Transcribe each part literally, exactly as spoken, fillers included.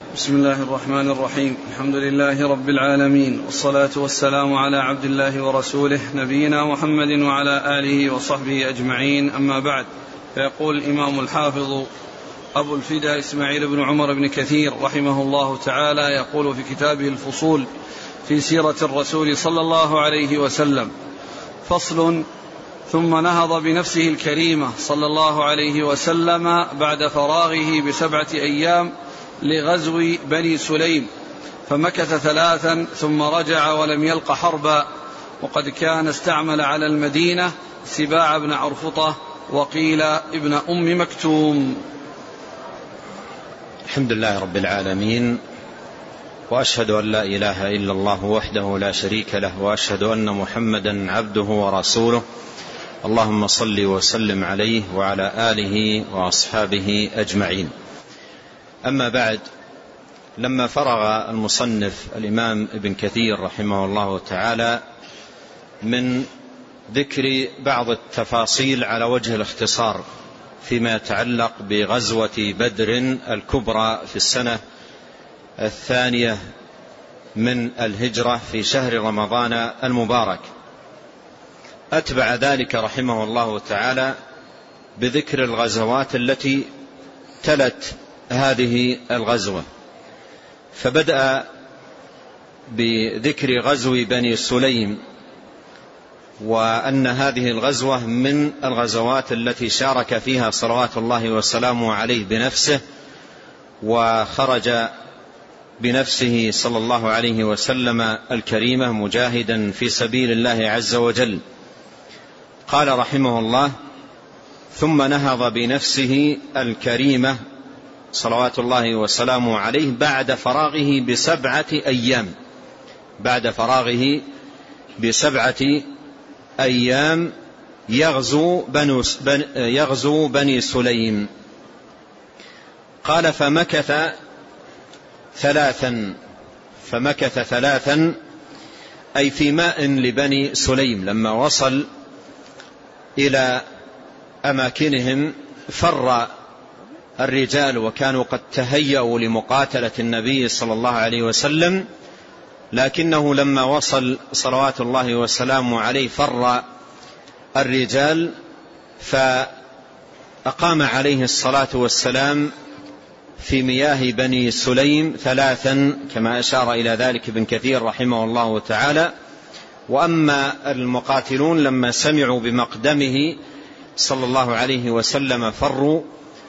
بسم الله الرحمن الرحيم. الحمد لله رب العالمين، والصلاة والسلام على عبد الله ورسوله نبينا محمد وعلى آله وصحبه أجمعين، أما بعد. فيقول الإمام الحافظ أبو الفداء إسماعيل بن عمر بن كثير رحمه الله تعالى يقول في كتابه الفصول في سيرة الرسول صلى الله عليه وسلم: فصل: ثم نهض بنفسه الكريمة صلى الله عليه وسلم بعد فراغه بسبعة أيام لغزو بني سليم، فمكث ثلاثا ثم رجع ولم يلق حربا، وقد كان استعمل على المدينة سباع بن عرفطة وقيل ابن أم مكتوم. الحمد لله رب العالمين، وأشهد أن لا إله إلا الله وحده لا شريك له، وأشهد أن محمدا عبده ورسوله. اللهم صل وسلم عليه وعلى آله وأصحابه أجمعين. أما بعد، لما فرغ المصنف الإمام ابن كثير رحمه الله تعالى من ذكر بعض التفاصيل على وجه الاختصار فيما يتعلق بغزوة بدر الكبرى في السنة الثانية من الهجرة في شهر رمضان المبارك، أتبع ذلك رحمه الله تعالى بذكر الغزوات التي تلت هذه الغزوة. فبدأ بذكر غزو بني سليم، وأن هذه الغزوة من الغزوات التي شارك فيها صلوات الله وسلامه عليه بنفسه، وخرج بنفسه صلى الله عليه وسلم الكريمة مجاهدا في سبيل الله عز وجل. قال رحمه الله: ثم نهض بنفسه الكريمة صلوات الله وسلامه عليه بعد فراغه بسبعة أيام بعد فراغه بسبعة أيام يغزو بني, يغزو بني سليم. قال: فمكث ثلاثا فمكث ثلاثا أي في ماء لبني سليم. لما وصل إلى أماكنهم فر الرجال، وكانوا قد تهيأوا لمقاتلة النبي صلى الله عليه وسلم، لكنه لما وصل صلوات الله وسلامه عليه فر الرجال، فأقام عليه الصلاة والسلام في مياه بني سليم ثلاثا، كما أشار إلى ذلك ابن كثير رحمه الله تعالى. وأما المقاتلون لما سمعوا بمقدمه صلى الله عليه وسلم فروا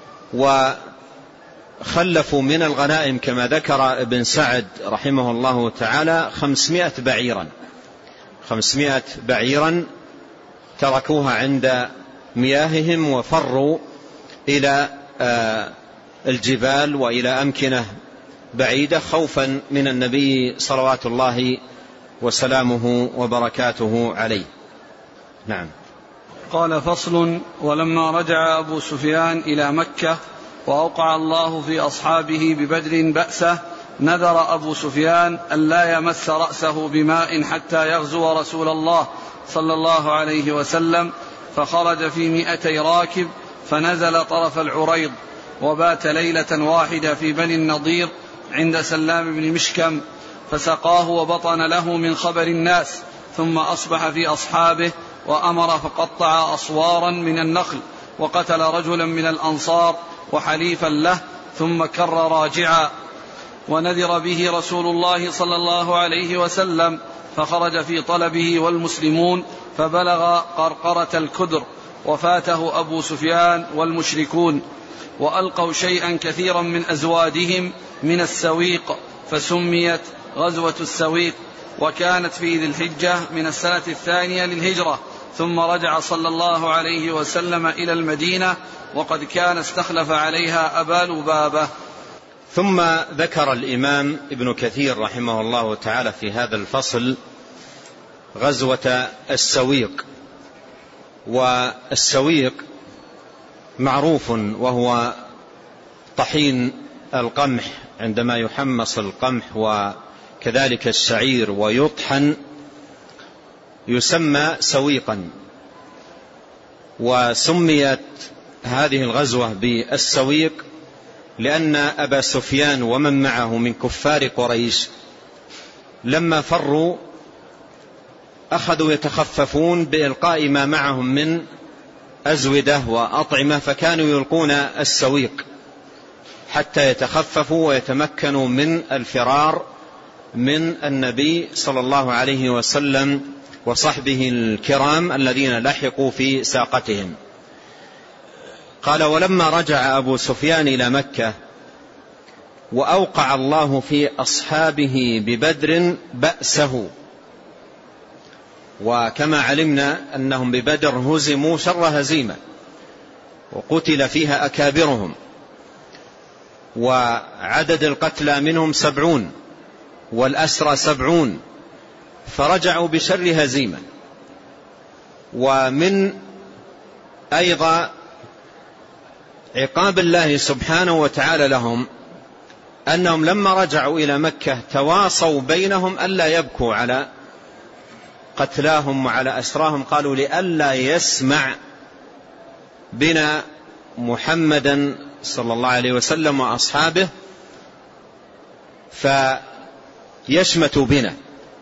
وخلفوا من الغنائم، كما ذكر ابن سعد رحمه الله تعالى، خمسمائة بعيرا خمسمائة بعيرا تركوها عند مياههم وفروا إلى الجبال وإلى أمكنة بعيدة خوفا من النبي صلوات الله وسلامه وبركاته عليه. نعم. قال: فصل: ولما رجع أبو سفيان إلى مكة وأوقع الله في أصحابه ببدر بأسه، نذر أبو سفيان أن لا يمس رأسه بماء حتى يغزو رسول الله صلى الله عليه وسلم، فخرج في مئتي راكب فنزل طرف العريض، وبات ليلة واحدة في بني النضير عند سلام بن مشكم، فسقاه وبطن له من خبر الناس، ثم أصبح في أصحابه وأمر فقطع أصوارا من النخل، وقتل رجلا من الأنصار وحليفا له، ثم كر راجعا. ونذر به رسول الله صلى الله عليه وسلم، فخرج في طلبه والمسلمون، فبلغ قرقرة الكدر، وفاته أبو سفيان والمشركون، وألقوا شيئا كثيرا من أزوادهم من السويق، فسميت غزوة السويق، وكانت في ذي الحجة من السنة الثانية للهجرة. ثم رجع صلى الله عليه وسلم إلى المدينة، وقد كان استخلف عليها أبا لبابة. ثم ذكر الإمام ابن كثير رحمه الله تعالى في هذا الفصل غزوة السويق. والسويق معروف، وهو طحين القمح عندما يحمص القمح وكذلك الشعير ويطحن يسمى سويقا. وسميت هذه الغزوة بالسويق لأن أبا سفيان ومن معه من كفار قريش لما فروا أخذوا يتخففون بإلقاء ما معهم من أزودة وأطعمة، فكانوا يلقون السويق حتى يتخففوا ويتمكنوا من الفرار من النبي صلى الله عليه وسلم وصحبه الكرام الذين لحقوا في ساقتهم. قال: ولما رجع أبو سفيان إلى مكة وأوقع الله في أصحابه ببدر بأسه، وكما علمنا أنهم ببدر هزموا شر هزيمة وقتل فيها أكابرهم، وعدد القتلى منهم سبعون والأسرى سبعون، فرجعوا بشر هزيمة. ومن أيضا عقاب الله سبحانه وتعالى لهم أنهم لما رجعوا إلى مكة تواصوا بينهم ألا يبكوا على قتلاهم وعلى أسراهم، قالوا: لئلا يسمع بنا محمدا صلى الله عليه وسلم وأصحابه فيشمتوا بنا.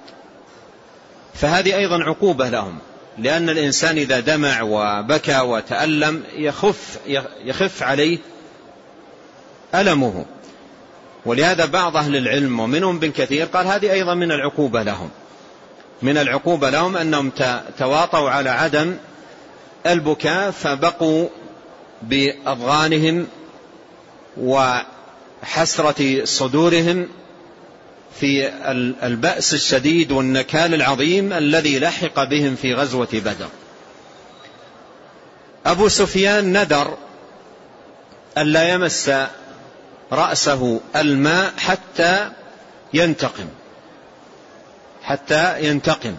فهذه أيضا عقوبة لهم، لأن الإنسان إذا دمع وبكى وتألم يخف, يخف عليه ألمه. ولهذا بعض أهل العلم ومنهم بن كثير قال هذه أيضا من العقوبة لهم، من العقوبة لهم أنهم تواطوا على عدم البكاء فبقوا بأضغانهم وحسرة صدورهم في البأس الشديد والنكال العظيم الذي لحق بهم في غزوة بدر. أبو سفيان نذر ألا يمس رأسه الماء حتى ينتقم حتى ينتقم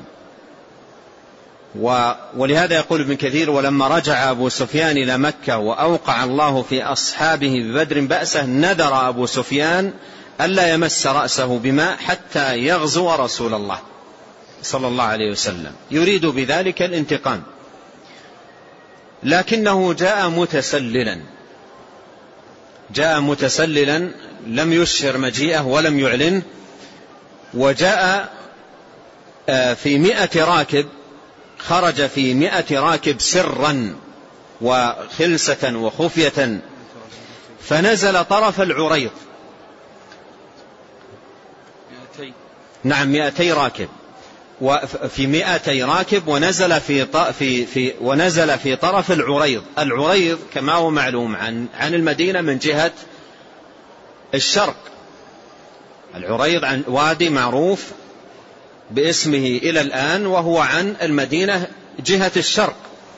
ولهذا يقول ابن كثير: ولما رجع أبو سفيان إلى مكة وأوقع الله في أصحابه ببدر بأسه نذر أبو سفيان ألا يمس رأسه بماء حتى يغزو رسول الله صلى الله عليه وسلم، يريد بذلك الانتقام. لكنه جاء متسللا جاء متسللا لم يشهر مجيئه ولم يعلن، وجاء في مئة راكب، خرج في مئة راكب سرا وخلسة وخفية، فنزل طرف العريض. نعم مئتي راكب، وفي مئتي راكب ونزل في في في ونزل في طرف العريض. العريض كما هو معلوم عن عن المدينة من جهة الشرق. العريض عن وادي معروف باسمه إلى الآن، وهو عن المدينة جهة الشرق.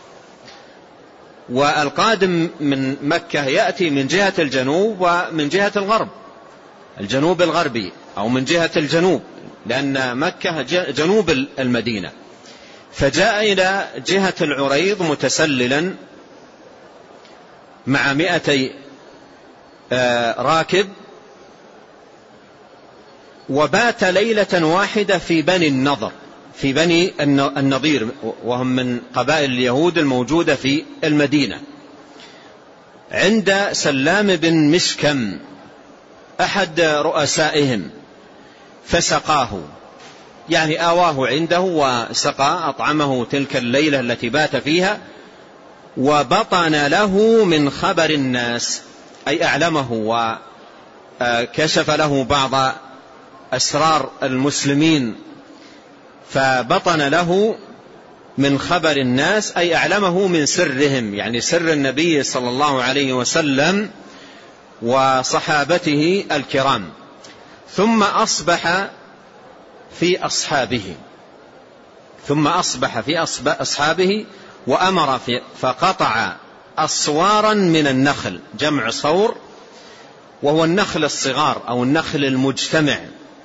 والقادم من مكة يأتي من جهة الجنوب ومن جهة الغرب، الجنوب الغربي أو من جهة الجنوب، لأن مكة جنوب المدينة. فجاء إلى جهة العريض متسللا مع مئتي راكب، وبات ليلة واحدة في بني النضر في بني النضير، وهم من قبائل اليهود الموجودة في المدينة، عند سلام بن مشكم أحد رؤسائهم، فسقاه، يعني آواه عنده وسقى، أطعمه تلك الليلة التي بات فيها، وبطن له من خبر الناس، أي أعلمه وكشف له بعض أسرار المسلمين، فبطن له من خبر الناس أي أعلمه من سرهم، يعني سر النبي صلى الله عليه وسلم وصحابته الكرام. ثم أصبح في أصحابه ثم أصبح في أصحابه وأمر في فقطع أصوارا من النخل، جمع صور، وهو النخل الصغار أو النخل المجتمع،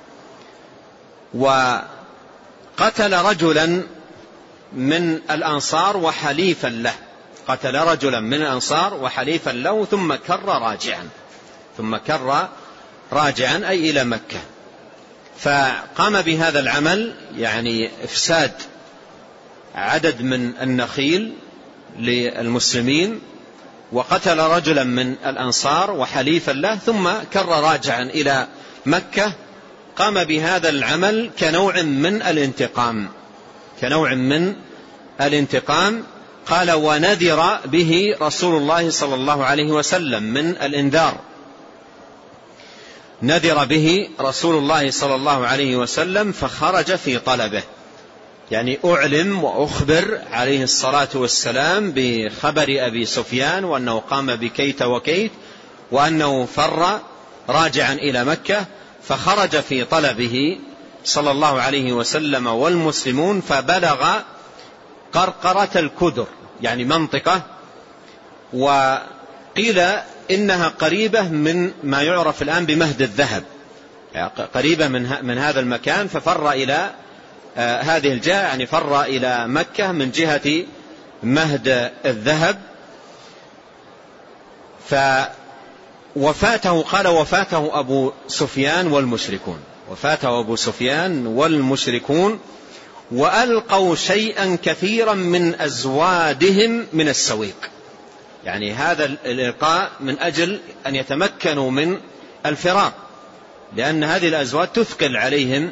وقتل رجلا من الأنصار وحليفا له قتل رجلا من الأنصار وحليفا له ثم كر راجعا ثم كر راجعا أي إلى مكة. فقام بهذا العمل، يعني إفساد عدد من النخيل للمسلمين، وقتل رجلا من الأنصار وحليفا له، ثم كر راجعا إلى مكة قام بهذا العمل كنوع من الانتقام كنوع من الانتقام قال: ونذر به رسول الله صلى الله عليه وسلم من الإنذار، نذر به رسول الله صلى الله عليه وسلم فخرج في طلبه، يعني أعلم وأخبر عليه الصلاة والسلام بخبر أبي سفيان وأنه قام بكيت وكيت وأنه فر راجعا إلى مكة، فخرج في طلبه صلى الله عليه وسلم والمسلمون، فبلغ قرقرة الكدر، يعني منطقة، وقيل إنها قريبة من ما يعرف الآن بمهد الذهب، يعني قريبة من من هذا المكان، ففر إلى آه هذه الجهة، يعني فر إلى مكة من جهة مهد الذهب. فوفاته قال وفاته أبو سفيان والمشركون وفاته أبو سفيان والمشركون وألقوا شيئا كثيرا من أزوادهم من السويق، يعني هذا الإلقاء من أجل أن يتمكنوا من الفرار، لأن هذه الأزواد تثقل عليهم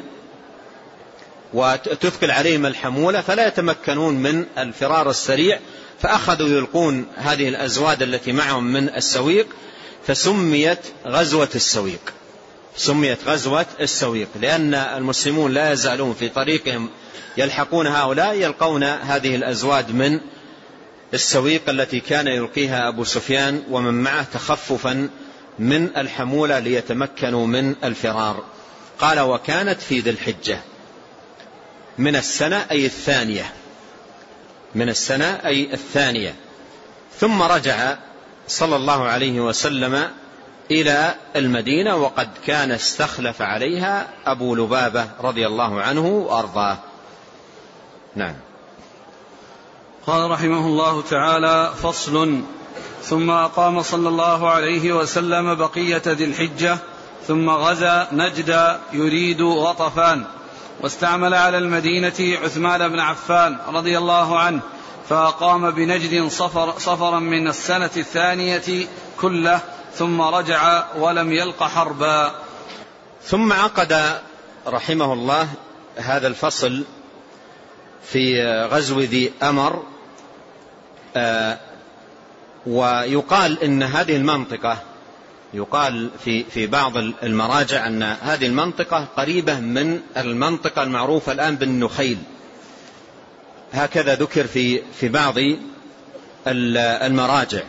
وتثقل عليهم الحمولة، فلا يتمكنون من الفرار السريع، فأخذوا يلقون هذه الأزواد التي معهم من السويق، فسميت غزوة السويق سميت غزوة السويق لأن المسلمون لا يزالون في طريقهم يلحقون هؤلاء، يلقون هذه الأزواد من السويق التي كان يلقيها أبو سفيان ومن معه تخففا من الحمولة ليتمكنوا من الفرار. قال: وكانت في ذي الحجة من السنة أي الثانية من السنة أي الثانية ثم رجع صلى الله عليه وسلم إلى المدينة، وقد كان استخلف عليها أبو لبابة رضي الله عنه وأرضاه. نعم. قال رحمه الله تعالى: فصل. ثم أقام صلى الله عليه وسلم بقية ذي الحجة، ثم غزا نجد يريد غطفان، واستعمل على المدينة عثمان بن عفان رضي الله عنه، فأقام بنجد صفر صفرا من السنة الثانية كله، ثم رجع ولم يلق حربا. ثم عقد رحمه الله هذا الفصل في غزو ذي أمر، آه ويقال إن هذه المنطقة، يقال في في بعض المراجع أن هذه المنطقة قريبة من المنطقة المعروفة الآن بالنخيل، هكذا ذكر في في بعض المراجع.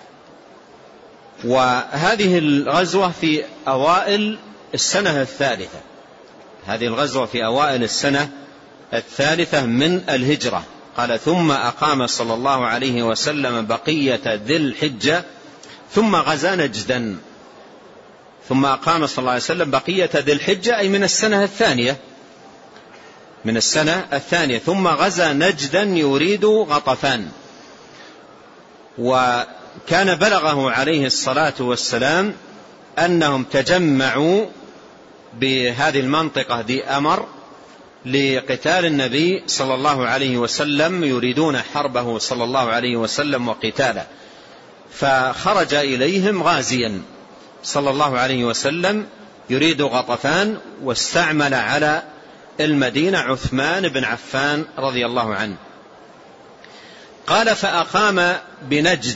وهذه الغزوة في أوائل السنة الثالثة هذه الغزوة في أوائل السنة الثالثة من الهجرة. قال: ثم أقام صلى الله عليه وسلم بقية ذي الحجة ثم غزا نجدا. ثم أقام صلى الله عليه وسلم بقية ذي الحجة أي من السنة الثانية من السنة الثانية ثم غزا نجدا يريد غطفان. وكان بلغه عليه الصلاة والسلام أنهم تجمعوا بهذه المنطقة ذي أمر لقتال النبي صلى الله عليه وسلم، يريدون حربه صلى الله عليه وسلم وقتاله، فخرج إليهم غازيا صلى الله عليه وسلم يريد غطفان، واستعمل على المدينة عثمان بن عفان رضي الله عنه. قال: فأقام بنجد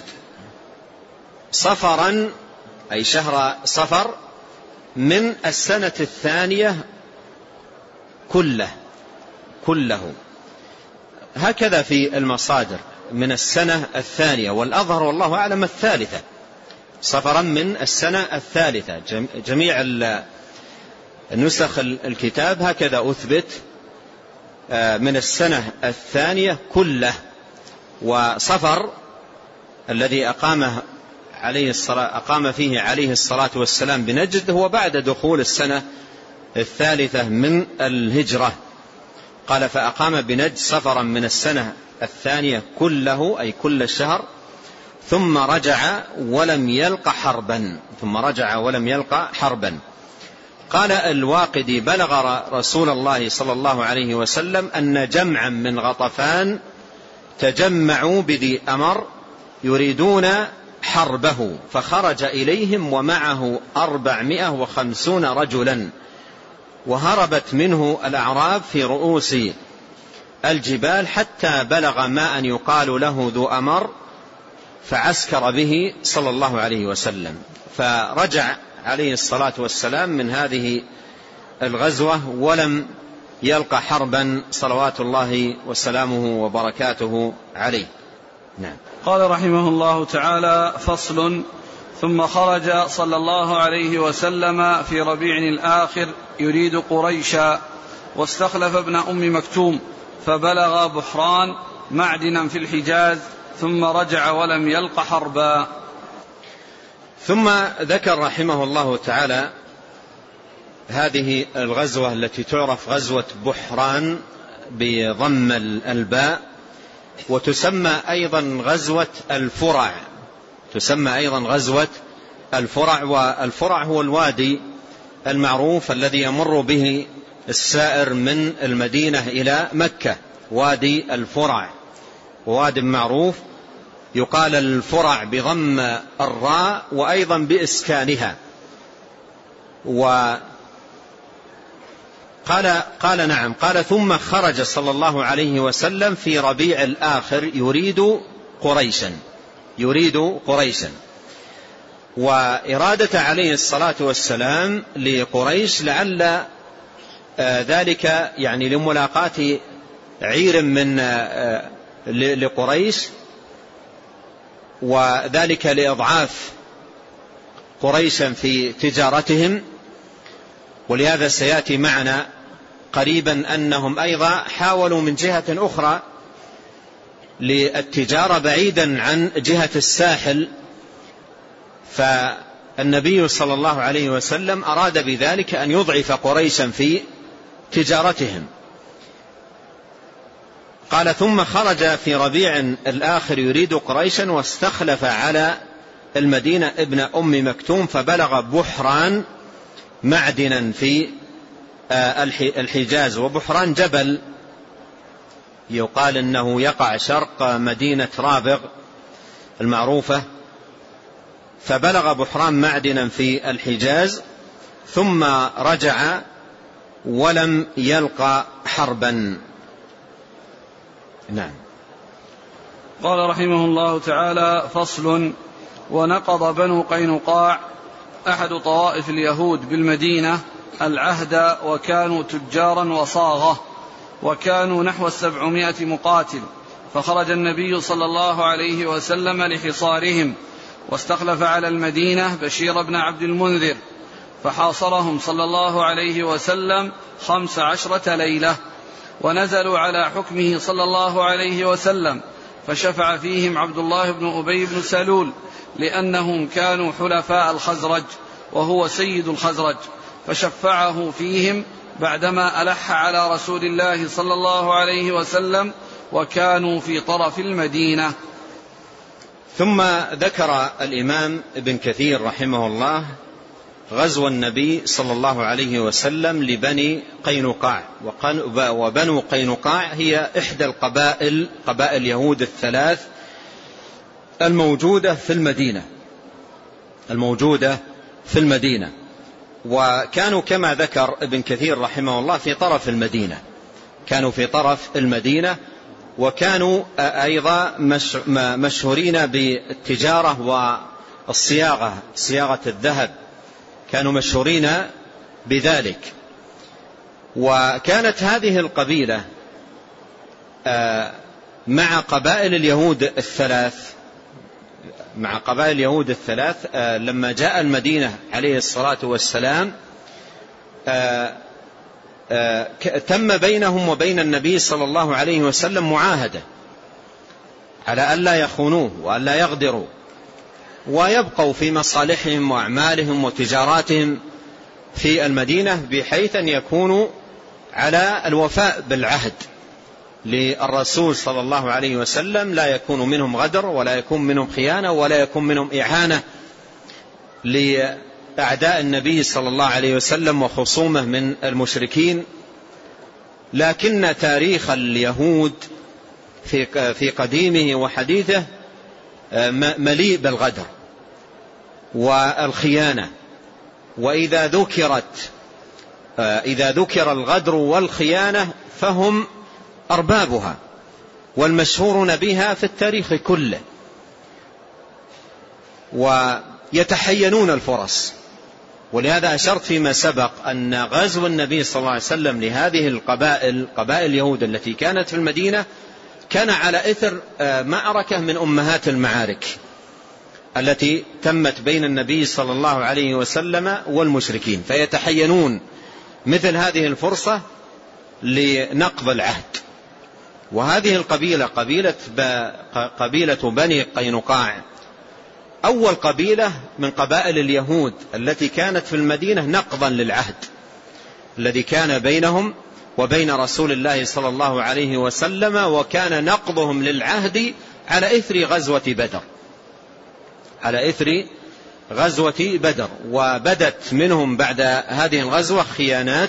صفرا أي شهر صفر من السنة الثانية كله كله هكذا في المصادر من السنة الثانية، والأظهر والله أعلم الثالثة، صفرا من السنة الثالثة. جميع النسخ الكتاب هكذا أثبت من السنة الثانية كله. وصفر الذي أقام عليه الصلاة أقام فيه عليه الصلاة والسلام بنجد هو بعد دخول السنة الثالثة من الهجرة. قال: فأقام بنجد صفرا من السنة الثانية كله أي كل الشهر، ثم رجع ولم يلق حربا ثم رجع ولم يلق حربا. قال الواقدي: بلغ رسول الله صلى الله عليه وسلم أن جمعا من غطفان تجمعوا بذي أمر يريدون حربه فخرج إليهم ومعه أربعمائة وخمسون رجلا، وهربت منه الأعراب في رؤوس الجبال حتى بلغ ماء يقال له ذو أمر فعسكر به صلى الله عليه وسلم. فرجع عليه الصلاة والسلام من هذه الغزوة ولم يلقى حربا صلوات الله وسلامه وبركاته عليه. نعم. قال رحمه الله تعالى: فصل. ثم خرج صلى الله عليه وسلم في ربيع الآخر يريد قريشا، واستخلف ابن أم مكتوم، فبلغ بحران معدنا في الحجاز، ثم رجع ولم يلق حربا. ثم ذكر رحمه الله تعالى هذه الغزوة التي تعرف غزوة بحران بضم الباء، وتسمى أيضا غزوة الفرع، تسمى أيضا غزوة الفرع. والفرع هو الوادي المعروف الذي يمر به السائر من المدينة إلى مكة، وادي الفرع، وواد معروف يقال الفرع بضم الراء وأيضا بإسكانها. وقال قال نعم قال ثم خرج صلى الله عليه وسلم في ربيع الآخر يريد قريشا يريد قريشا وإرادة عليه الصلاة والسلام لقريش لعل ذلك يعني لملاقاة عير من لقريش، وذلك لإضعاف قريشا في تجارتهم. ولهذا سيأتي معنا قريبا أنهم أيضا حاولوا من جهة أخرى للتجارة بعيدا عن جهة الساحل، فالنبي صلى الله عليه وسلم أراد بذلك أن يضعف قريشا في تجارتهم. قال ثم خرج في ربيع الآخر يريد قريشا واستخلف على المدينة ابن أم مكتوم، فبلغ بحران معدنا في الحجاز. وبحران جبل يقال أنه يقع شرق مدينة رابغ المعروفة. فبلغ بحران معدنا في الحجاز ثم رجع ولم يلقى حربا. نعم. قال رحمه الله تعالى: فصل. ونقض بنو قينقاع أحد طوائف اليهود بالمدينة العهد، وكانوا تجارا وصاغة، وكانوا نحو السبعمائة مقاتل، فخرج النبي صلى الله عليه وسلم لحصارهم، واستخلف على المدينة بشير بن عبد المنذر، فحاصرهم صلى الله عليه وسلم خمس عشرة ليلة، ونزلوا على حكمه صلى الله عليه وسلم، فشفع فيهم عبد الله بن أبي بن سلول، لأنهم كانوا حلفاء الخزرج وهو سيد الخزرج، فشفعه فيهم بعدما ألح على رسول الله صلى الله عليه وسلم، وكانوا في طرف المدينة. ثم ذكر الإمام ابن كثير رحمه الله غزو النبي صلى الله عليه وسلم لبني قينقاع. وبنو قينقاع هي إحدى القبائل قبائل يهود الثلاث الموجودة في المدينة الموجودة في المدينة وكانوا كما ذكر ابن كثير رحمه الله في طرف المدينة كانوا في طرف المدينة وكانوا أيضا مشهورين بالتجارة والصياغة، صياغة الذهب، كانوا مشهورين بذلك. وكانت هذه القبيلة مع قبائل اليهود الثلاث مع قبائل اليهود الثلاث لما جاء المدينة عليه الصلاة والسلام تم بينهم وبين النبي صلى الله عليه وسلم معاهدة على ألا يخونوه وألا يغدروا ويبقوا في مصالحهم وأعمالهم وتجاراتهم في المدينة، بحيث أن يكونوا على الوفاء بالعهد للرسول صلى الله عليه وسلم، لا يكون منهم غدر ولا يكون منهم خيانة ولا يكون منهم إعانة لأعداء النبي صلى الله عليه وسلم وخصومه من المشركين. لكن تاريخ اليهود في في قديمه وحديثه مليء بالغدر والخيانة. وإذا ذكرت إذا ذكر الغدر والخيانة فهم أربابها والمشهورون بها في التاريخ كله، ويتحينون الفرص. ولهذا أشرت فيما سبق أن غزو النبي صلى الله عليه وسلم لهذه القبائل، قبائل اليهود التي كانت في المدينة، كان على إثر معركة من أمهات المعارك التي تمت بين النبي صلى الله عليه وسلم والمشركين، فيتحينون مثل هذه الفرصة لنقض العهد. وهذه القبيلة قبيلة, قبيلة بني قينقاع أول قبيلة من قبائل اليهود التي كانت في المدينة نقضا للعهد الذي كان بينهم وبين رسول الله صلى الله عليه وسلم، وكان نقضهم للعهد على إثر غزوة بدر على إثر غزوة بدر وبدت منهم بعد هذه الغزوة خيانات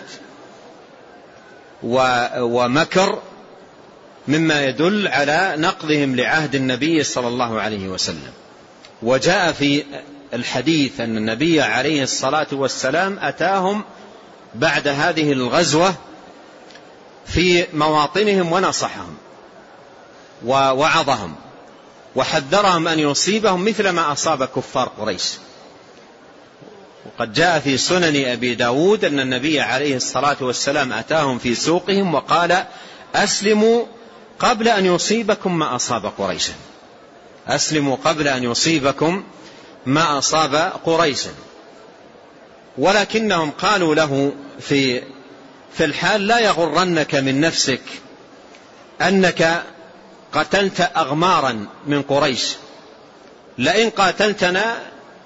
ومكر مما يدل على نقضهم لعهد النبي صلى الله عليه وسلم. وجاء في الحديث أن النبي عليه الصلاة والسلام أتاهم بعد هذه الغزوة في مواطنهم ونصحهم ووعظهم وحذرهم أن يصيبهم مثل ما أصاب كفار قريش. وقد جاء في سنن أبي داود أن النبي عليه الصلاة والسلام أتاهم في سوقهم وقال: أسلموا قبل أن يصيبكم ما أصاب قريشا أسلموا قبل أن يصيبكم ما أصاب قريشا. ولكنهم قالوا له في في الحال: لا يغرنك من نفسك أنك قتلت أغمارا من قريش، لئن قاتلتنا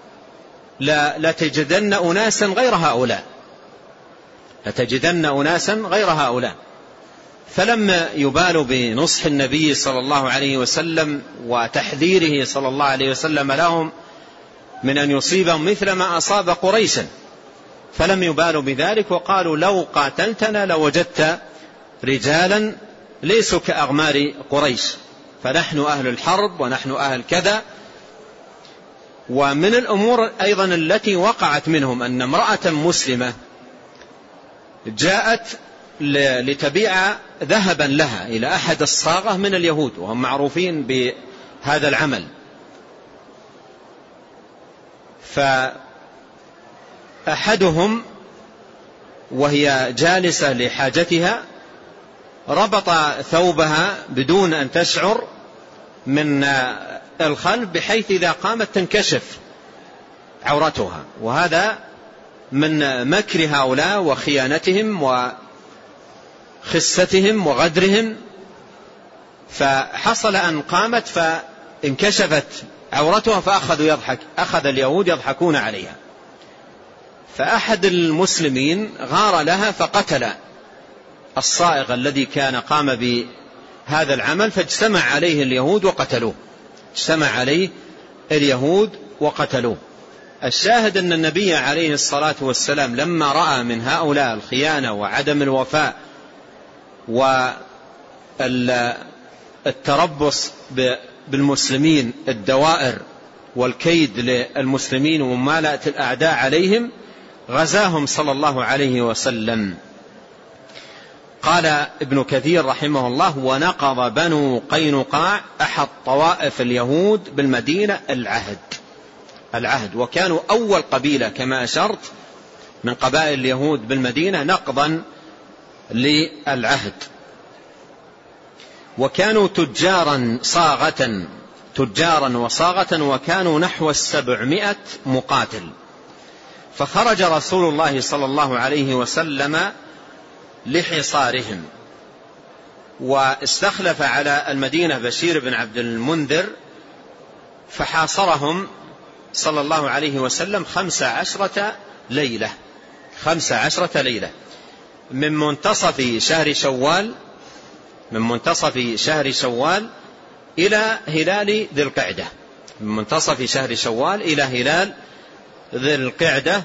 لتجدن أناسا غير هؤلاء لتجدن أناسا غير هؤلاء فلم يبالوا بنصح النبي صلى الله عليه وسلم وتحذيره صلى الله عليه وسلم لهم من أن يصيبهم مثل ما أصاب قريشا، فلم يبالوا بذلك وقالوا: لو قاتلتنا لوجدت رجالا ليسوا كأغمار قريش، فنحن أهل الحرب ونحن أهل كذا. ومن الأمور أيضا التي وقعت منهم أن امرأة مسلمة جاءت لتبيع ذهبا لها إلى أحد الصاغة من اليهود، وهم معروفين بهذا العمل. فأحدهم وهي جالسة لحاجتها ربط ثوبها بدون أن تشعر من الخلف، بحيث إذا قامت تنكشف عورتها. وهذا من مكر هؤلاء وخيانتهم وخستهم وغدرهم. فحصل أن قامت فانكشفت عورتها فأخذوا يضحك أخذ اليهود يضحكون عليها، فأحد المسلمين غار لها فقتل الصائغ الذي كان قام بهذا العمل، فاجتمع عليه اليهود وقتلوه اجتمع عليه اليهود وقتلوه. الشاهد أن النبي عليه الصلاة والسلام لما رأى من هؤلاء الخيانة وعدم الوفاء والتربص بالمسلمين الدوائر والكيد للمسلمين وممالأة الأعداء عليهم، غزاهم صلى الله عليه وسلم. قال ابن كثير رحمه الله: ونقض بنو قينقاع أحد طوائف اليهود بالمدينة العهد العهد وكانوا أول قبيلة كما أشرت من قبائل اليهود بالمدينة نقضا للعهد. وكانوا تجارا صاغة تجارا وصاغة وكانوا نحو السبعمائة مقاتل. فخرج رسول الله صلى الله عليه وسلم لحصارهم، واستخلف على المدينة بشير بن عبد المنذر، فحاصرهم صلى الله عليه وسلم خمس عشرة ليلة خمس عشرة ليلة من منتصف شهر شوال من منتصف شهر شوال إلى هلال ذي القعدة من منتصف شهر شوال إلى هلال ذي القعدة.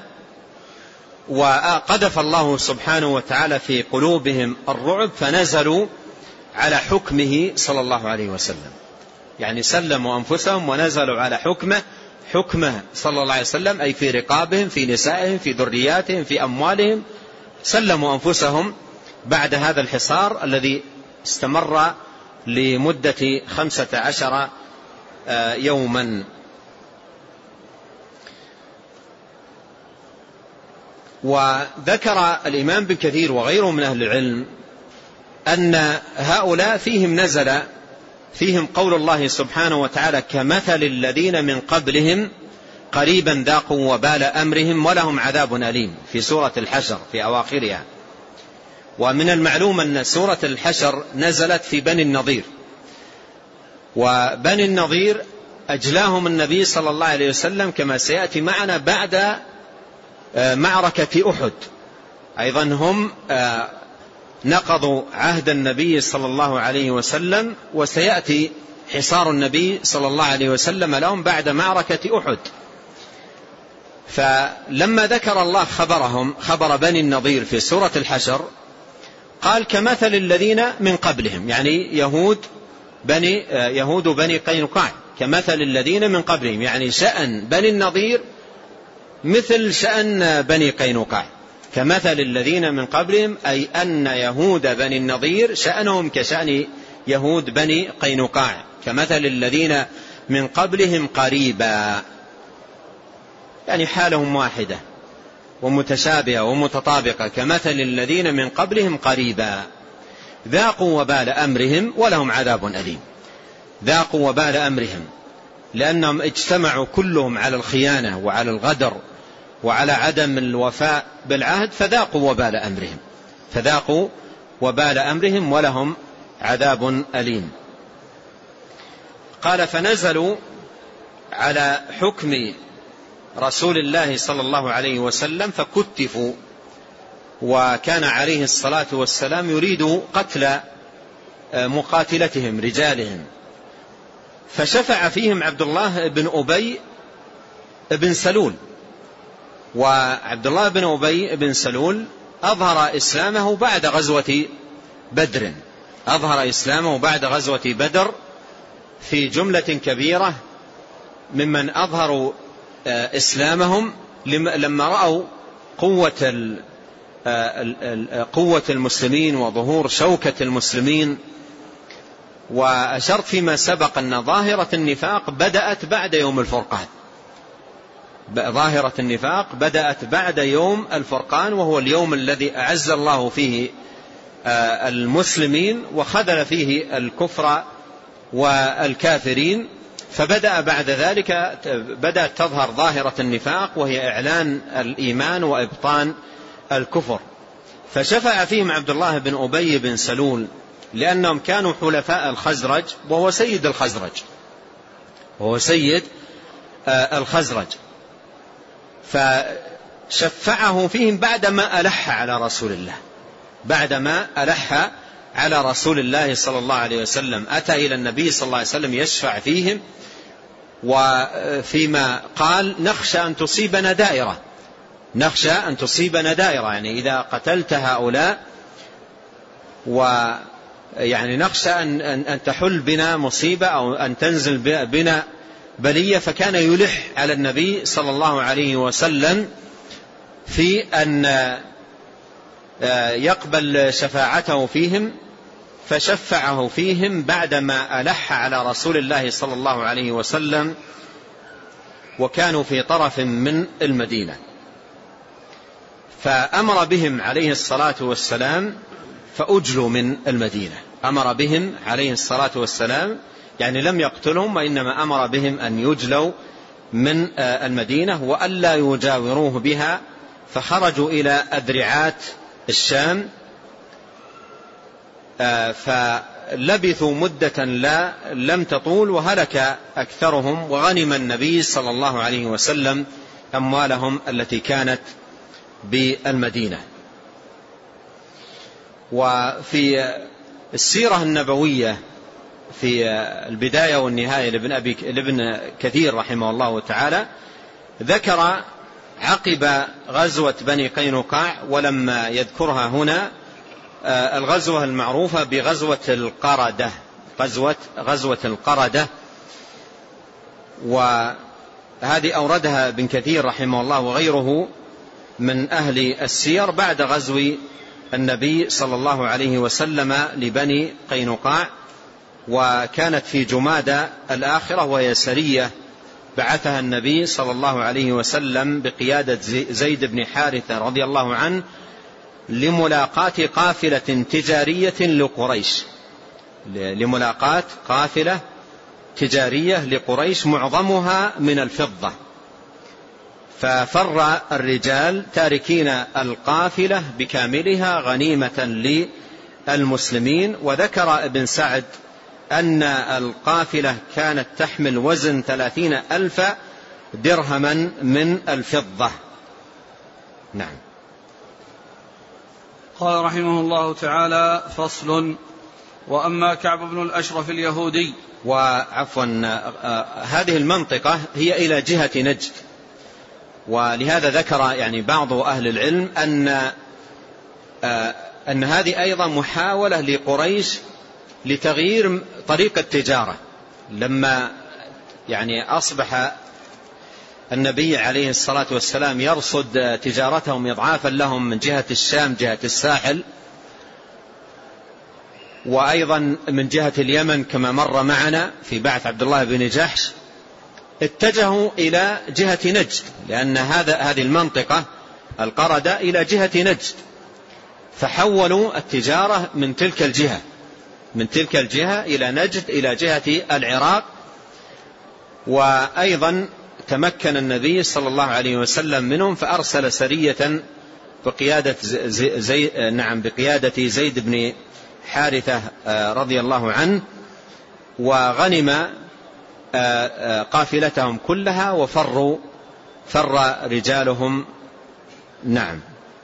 وقذف الله سبحانه وتعالى في قلوبهم الرعب فنزلوا على حكمه صلى الله عليه وسلم، يعني سلموا أنفسهم ونزلوا على حكمه حكمه صلى الله عليه وسلم، أي في رقابهم، في نسائهم، في ذرياتهم، في أموالهم، سلموا أنفسهم بعد هذا الحصار الذي استمر لمدة خمسة عشر يوما. وذكر الإمام بن كثير وغيره من أهل العلم أن هؤلاء فيهم نزل فيهم قول الله سبحانه وتعالى كمثل الذين من قبلهم قريبا ذاقوا وبال أمرهم ولهم عذاب أليم في سورة الحشر في أواخرها. ومن المعلوم أن سورة الحشر نزلت في بني النضير، وبني النضير أجلاهم النبي صلى الله عليه وسلم كما سيأتي معنا بعد معركة أحد. أيضا هم نقضوا عهد النبي صلى الله عليه وسلم، وسيأتي حصار النبي صلى الله عليه وسلم لهم بعد معركة أحد. فلما ذكر الله خبرهم خبر بني النضير في سورة الحشر قال كمثل الذين من قبلهم، يعني يهود بني يهود بني قينقاع، كمثل الذين من قبلهم، يعني شأن بني النضير مثل شأن بني قينقاع. كمثل الذين من قبلهم أي أن يهود بني النضير شأنهم كشأن يهود بني قينقاع، كمثل الذين من قبلهم قريبا، يعني حالهم واحدة ومتشابهة ومتطابقة، كمثل الذين من قبلهم قريبا ذاقوا وبال أمرهم ولهم عذاب أليم. ذاقوا وبال أمرهم لأنهم اجتمعوا كلهم على الخيانة وعلى الغدر وعلى عدم الوفاء بالعهد، فذاقوا وبال أمرهم فذاقوا وبال أمرهم ولهم عذاب أليم. قال فنزلوا على حكم رسول الله صلى الله عليه وسلم فكتفوا، وكان عليه الصلاة والسلام يريد قتل مقاتلتهم رجالهم، فشفع فيهم عبد الله بن أبي بن سلول. وعبد الله بن أبي بن سلول أظهر إسلامه بعد غزوة بدر أظهر إسلامه بعد غزوة بدر في جملة كبيرة ممن أظهروا إسلامهم لما رأوا قوة قوة المسلمين وظهور شوكة المسلمين. وأشرت فيما سبق أن ظاهرة النفاق بدأت بعد يوم الفرقان ظاهرة النفاق بدأت بعد يوم الفرقان، وهو اليوم الذي أعز الله فيه المسلمين وخذل فيه الكفر والكافرين. فبدأ بعد ذلك بدأت تظهر ظاهرة النفاق، وهي إعلان الإيمان وإبطان الكفر. فشفع فيهم عبد الله بن أبي بن سلول لأنهم كانوا حلفاء الخزرج، وهو سيد الخزرج وهو سيد الخزرج فشفعه فيهم بعدما ألح على رسول الله بعدما ألح على رسول الله صلى الله عليه وسلم. أتى إلى النبي صلى الله عليه وسلم يشفع فيهم، وفيما قال نخشى أن تصيبنا دائرة نخشى أن تصيبنا دائرة يعني إذا قتلت هؤلاء، ويعني نخشى أن, أن تحل بنا مصيبة أو أن تنزل بنا بلية. فكان يلح على النبي صلى الله عليه وسلم في أن يقبل شفاعته فيهم، فشفعه فيهم بعدما ألح على رسول الله صلى الله عليه وسلم، وكانوا في طرف من المدينة. فأمر بهم عليه الصلاة والسلام فأجلوا من المدينة أمر بهم عليه الصلاة والسلام يعني لم يقتلهم، وإنما أمر بهم أن يجلوا من المدينة وألا يجاوروه بها. فخرجوا إلى أذرعات الشام، فلبثوا مدة لا لم تطول وهلك أكثرهم، وغنم النبي صلى الله عليه وسلم أموالهم التي كانت بالمدينة. وفي السيرة النبوية في البداية والنهاية لابن, أبي لابن كثير رحمه الله تعالى ذكر عقب غزوة بني قينقاع، ولما يذكرها هنا الغزوة المعروفة بغزوة القردة غزوة, غزوة القردة. هذه أوردها ابن كثير رحمه الله وغيره من أهل السير بعد غزو النبي صلى الله عليه وسلم لبني قينقاع، وكانت في جمادى الآخرة، وهي سرية بعثها النبي صلى الله عليه وسلم بقيادة زيد بن حارثة رضي الله عنه لملاقاة قافلة تجارية لقريش، لملاقاة قافلة تجارية لقريش معظمها من الفضة، ففر الرجال تاركين القافلة بكاملها غنيمة للمسلمين. وذكر ابن سعد أن القافلة كانت تحمل وزن ثلاثين ألف درهما من الفضة. نعم. قال رحمه الله تعالى: فصل. وأما كعب بن الأشرف اليهودي. وعفوا هذه المنطقة هي إلى جهة نجد، ولهذا ذكر يعني بعض أهل العلم أن أن هذه أيضا محاولة لقريش لتغيير طريقة التجارة، لما يعني أصبح النبي عليه الصلاة والسلام يرصد تجارتهم إضعافا لهم من جهة الشام جهة الساحل، وأيضا من جهة اليمن كما مر معنا في بعث عبد الله بن جحش، اتجهوا إلى جهة نجد، لأن هذا هذه المنطقة القردة إلى جهة نجد، فحولوا التجارة من تلك الجهة من تلك الجهة إلى نجد إلى جهة العراق. وأيضا تمكن النبي صلى الله عليه وسلم منهم، فأرسل سرية بقيادة زي زي نعم بقيادة زيد بن حارثة رضي الله عنه، وغنم قافلتهم كلها وفروا فر رجالهم. نعم.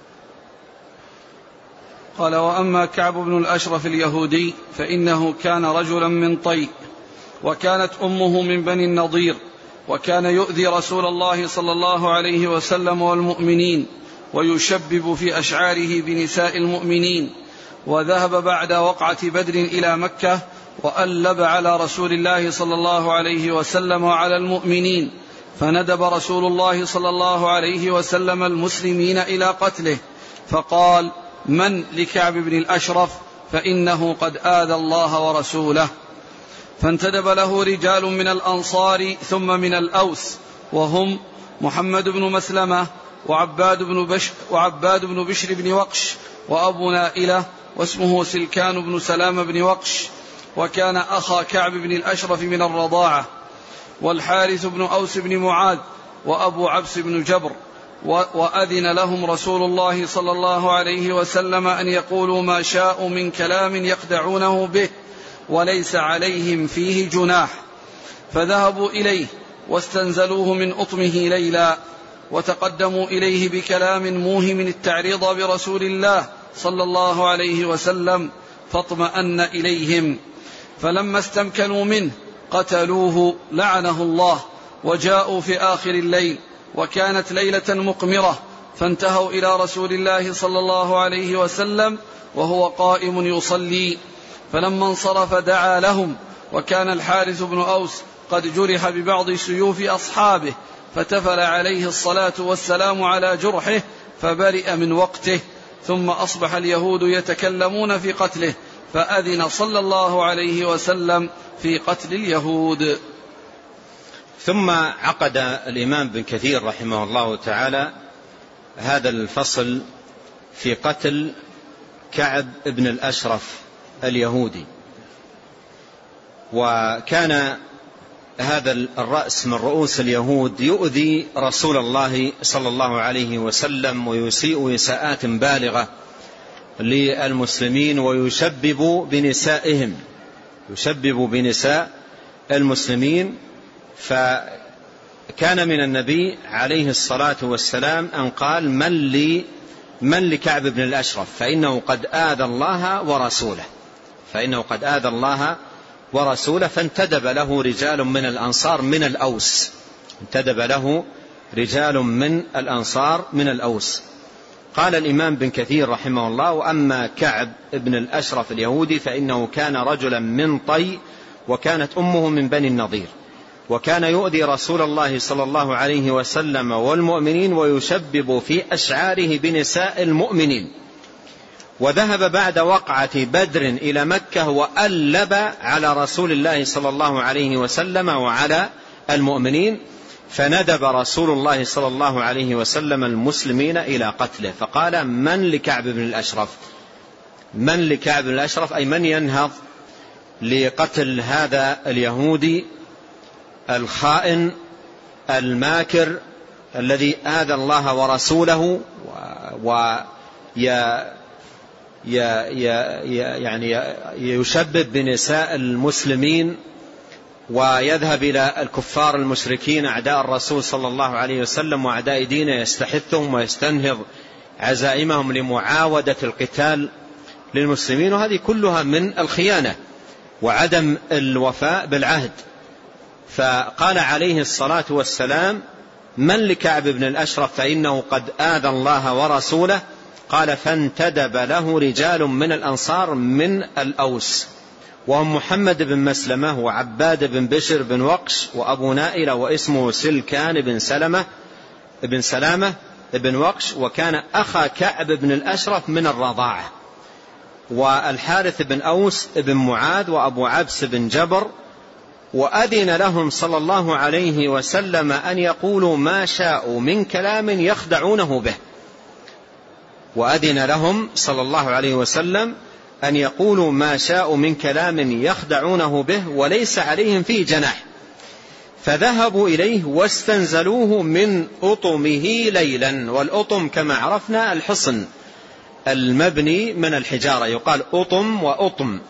قال: وأما كعب بن الأشرف اليهودي فإنه كان رجلا من طي، وكانت أمه من بني النضير، وكان يؤذي رسول الله صلى الله عليه وسلم والمؤمنين، ويشبب في أشعاره بنساء المؤمنين. وذهب بعد وقعة بدر إلى مكة، وألب على رسول الله صلى الله عليه وسلم وعلى المؤمنين، فندب رسول الله صلى الله عليه وسلم المسلمين إلى قتله، فقال: من لكعب بن الأشرف فإنه قد آذى الله ورسوله. فانتدب له رجال من الأنصار ثم من الأوس، وهم محمد بن مسلمة وعباد بن بشر, وعباد بن بشر بن وقش وأبو نائلة واسمه سلكان بن سلام بن وقش، وكان أخا كعب بن الأشرف من الرضاعة، والحارث بن أوس بن معاذ وأبو عبس بن جبر. وأذن لهم رسول الله صلى الله عليه وسلم أن يقولوا ما شاءوا من كلام يخدعونه به وليس عليهم فيه جناح، فذهبوا إليه واستنزلوه من أطمه ليلا، وتقدموا إليه بكلام موهم التعريض برسول الله صلى الله عليه وسلم، فاطمأن إليهم، فلما استمكنوا منه قتلوه لعنه الله، وجاءوا في آخر الليل، وكانت ليلة مقمرة، فانتهوا إلى رسول الله صلى الله عليه وسلم وهو قائم يصلي، فلما انصرف دعا لهم، وكان الحارث بن أوس قد جرح ببعض سيوف أصحابه، فتفل عليه الصلاة والسلام على جرحه فبرئ من وقته، ثم أصبح اليهود يتكلمون في قتله، فأذن صلى الله عليه وسلم في قتل اليهود. ثم عقد الإمام ابن كثير رحمه الله تعالى هذا الفصل في قتل كعب بن الأشرف اليهودي. وكان هذا الرأس من رؤوس اليهود يؤذي رسول الله صلى الله عليه وسلم، ويسيء إساءات بالغة للمسلمين، ويشبب بنسائهم يشبب بنساء المسلمين. فكان من النبي عليه الصلاة والسلام أن قال: من لي من لكعب بن الأشرف فإنه قد آذى الله ورسوله فإنه قد آذى الله ورسوله فانتدب له رجال من الأنصار من الأوس انتدب له رجال من الأنصار من الأوس. قال الإمام بن كثير رحمه الله: وأما كعب بن الأشرف اليهودي فإنه كان رجلا من طي، وكانت أمه من بني النضير، وكان يؤذي رسول الله صلى الله عليه وسلم والمؤمنين ويشبب في أشعاره بنساء المؤمنين. وذهب بعد وقعة بدر إلى مكة وألب على رسول الله صلى الله عليه وسلم وعلى المؤمنين، فندب رسول الله صلى الله عليه وسلم المسلمين إلى قتله، فقال: من لكعب بن الأشرف؟ من لكعب بن الأشرف أي من ينهض لقتل هذا اليهودي الخائن الماكر الذي آذى الله ورسوله و يعني يشبب بنساء المسلمين ويذهب إلى الكفار المشركين أعداء الرسول صلى الله عليه وسلم وأعداء دينه، يستحثهم ويستنهض عزائمهم لمعاودة القتال للمسلمين، وهذه كلها من الخيانة وعدم الوفاء بالعهد. فقال عليه الصلاة والسلام: من لكعب بن الأشرف فإنه قد آذى الله ورسوله. قال: فانتدب له رجال من الأنصار من الأوس، وهم محمد بن مسلمة وعباد بن بشر بن وقش وأبو نائلة واسمه سلكان بن سلمة بن سلامة بن وقش، وكان أخا كعب بن الأشرف من الرضاعة، والحارث بن أوس بن معاذ وأبو عبس بن جبر. وأذن لهم صلى الله عليه وسلم أن يقولوا ما شاءوا من كلام يخدعونه به. وأذن لهم صلى الله عليه وسلم أن يقولوا ما شاءوا من كلام يخدعونه به وليس عليهم فيه جناح. فذهبوا إليه واستنزلوه من أطمه ليلا، والأطم كما عرفنا الحصن المبني من الحجارة، يقال أطم وأطم.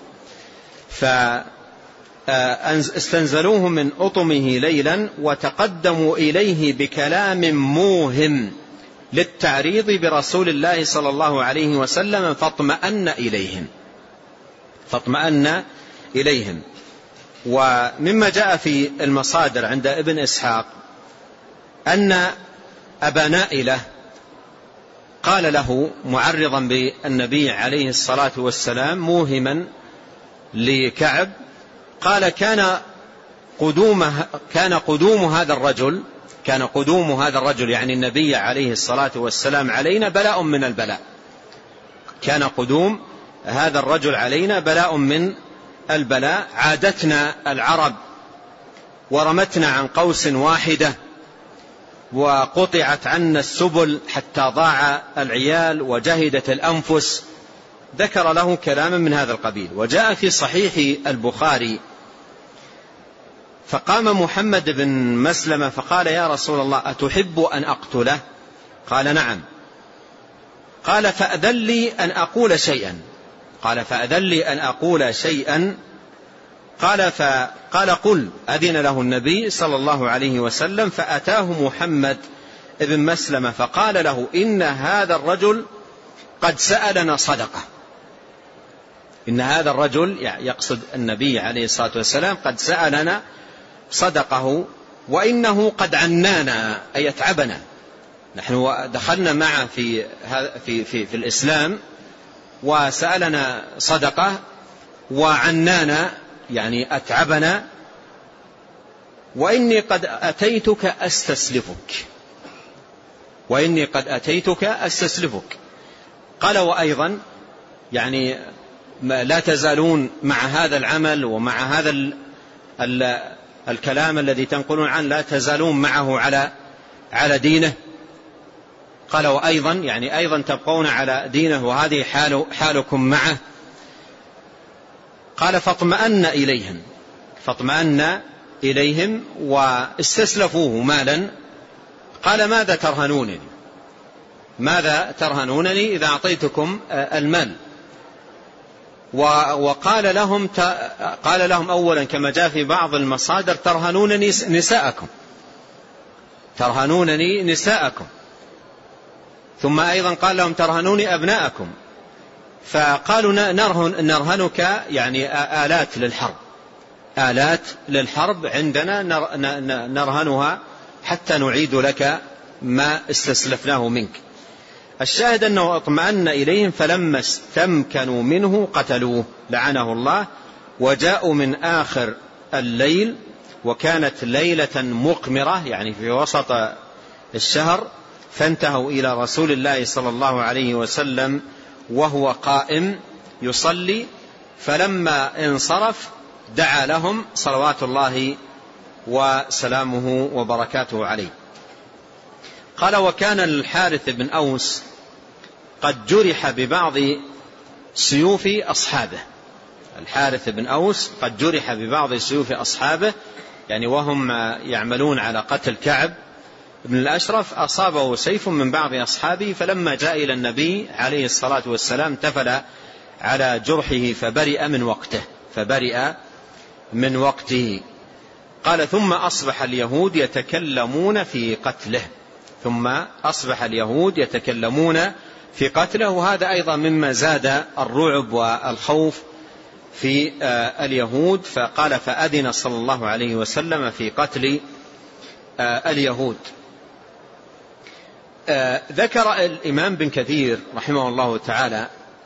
فاستنزلوه من أطمه ليلا وتقدموا إليه بكلام موهم للتعريض برسول الله صلى الله عليه وسلم، فاطمأن إليهم فاطمأن إليهم. ومما جاء في المصادر عند ابن إسحاق أن أبا نائلة قال له معرضا بالنبي عليه الصلاة والسلام موهما لكعب، قال: كان قدوم كان قدوم هذا الرجل كان قدوم هذا الرجل يعني النبي عليه الصلاة والسلام علينا بلاء من البلاء كان قدوم هذا الرجل علينا بلاء من البلاء. عادتنا العرب ورمتنا عن قوس واحدة، وقطعت عنا السبل حتى ضاع العيال وجهدت الأنفس. ذكر له كلاما من هذا القبيل. وجاء في صحيح البخاري: فقام محمد بن مسلمة فقال: يا رسول الله أتحب أن أقتله؟ قال: نعم. قال: فأذن لي أن أقول شيئا قال فأذن لي أن أقول شيئا قال فقال: قل. أذن له النبي صلى الله عليه وسلم، فأتاه محمد بن مسلمة فقال له: إن هذا الرجل قد سألنا صدقة. إن هذا الرجل يقصد النبي عليه الصلاة والسلام قد سألنا صدقه، وإنه قد عنانا أي يتعبنا. نحن دخلنا معه في, في, في, في الإسلام وسألنا صدقة وعنانا يعني أتعبنا، وإني قد أتيتك أستسلفك وإني قد أتيتك أستسلفك. قال: وأيضا يعني لا تزالون مع هذا العمل ومع هذا ال ال الكلام الذي تنقلون عنه، لا تزالون معه على على دينه. قال: وأيضا يعني أيضا تبقون على دينه وهذه حال حالكم معه. قال: فاطمأن إليهم فاطمأن إليهم واستسلفوه مالا. قال: ماذا ترهنونني ماذا ترهنونني إذا أعطيتكم المال؟ وقال لهم قال لهم أولا كما جاء في بعض المصادر: ترهنونني نساءكم ترهنونني نساءكم ثم أيضا قال لهم: ترهنوني أبناءكم. فقالوا: نرهن نرهنك يعني آلات للحرب آلات للحرب عندنا نرهنها حتى نعيد لك ما استسلفناه منك. الشاهد أنه اطمأن إليهم، فلما استمكنوا منه قتلوه لعنه الله. وجاءوا من آخر الليل وكانت ليلة مقمرة يعني في وسط الشهر، فانتهوا إلى رسول الله صلى الله عليه وسلم وهو قائم يصلي، فلما انصرف دعا لهم صلوات الله وسلامه وبركاته عليه. قال: وكان الحارث بن أوس قد جرح ببعض سيوف أصحابه. الحارث بن أوس قد جرح ببعض سيوف أصحابه، يعني وهم يعملون على قتل كعب بن الأشرف أصابه سيف من بعض أصحابه، فلما جاء إلى النبي عليه الصلاة والسلام تفل على جرحه فبرئ من وقته فبرئ من وقته. قال: ثم أصبح اليهود يتكلمون في قتله ثم أصبح اليهود يتكلمون في قتله وهذا أيضا مما زاد الرعب والخوف في اليهود. فقال: فأذن صلى الله عليه وسلم في قتل اليهود. ذكر الإمام بن كثير رحمه الله تعالى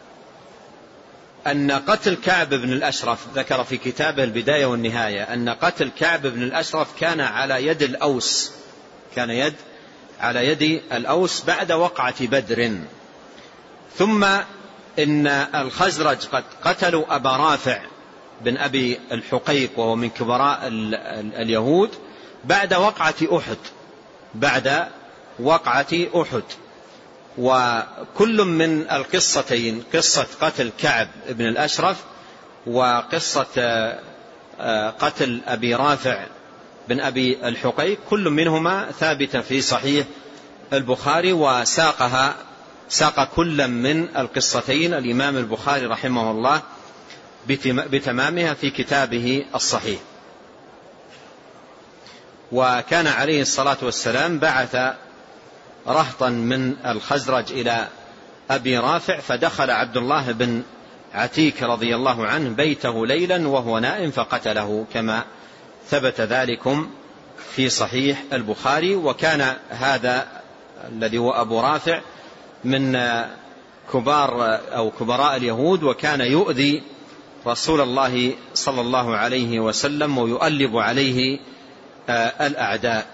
أن قتل كعب بن الأشرف، ذكر في كتابه البداية والنهاية أن قتل كعب بن الأشرف كان على يد الأوس كان يد على يد الأوس بعد وقعة بدر. ثم إن الخزرج قد قتلوا أبا رافع بن أبي الحقيق وهو من كبراء اليهود بعد وقعة أحد بعد وقعة أحد. وكل من القصتين، قصة قتل كعب بن الأشرف وقصة قتل أبي رافع بن أبي الحقيق، كل منهما ثابتة في صحيح البخاري، وساقها ساق كل من القصتين الإمام البخاري رحمه الله بتمامها في كتابه الصحيح. وكان عليه الصلاة والسلام بعث رهطا من الخزرج إلى أبي رافع، فدخل عبد الله بن عتيك رضي الله عنه بيته ليلا وهو نائم فقتله، كما ثبت ذلكم في صحيح البخاري. وكان هذا الذي هو أبو رافع من كبار أو كبراء اليهود، وكان يؤذي رسول الله صلى الله عليه وسلم ويؤلب عليه الأعداء.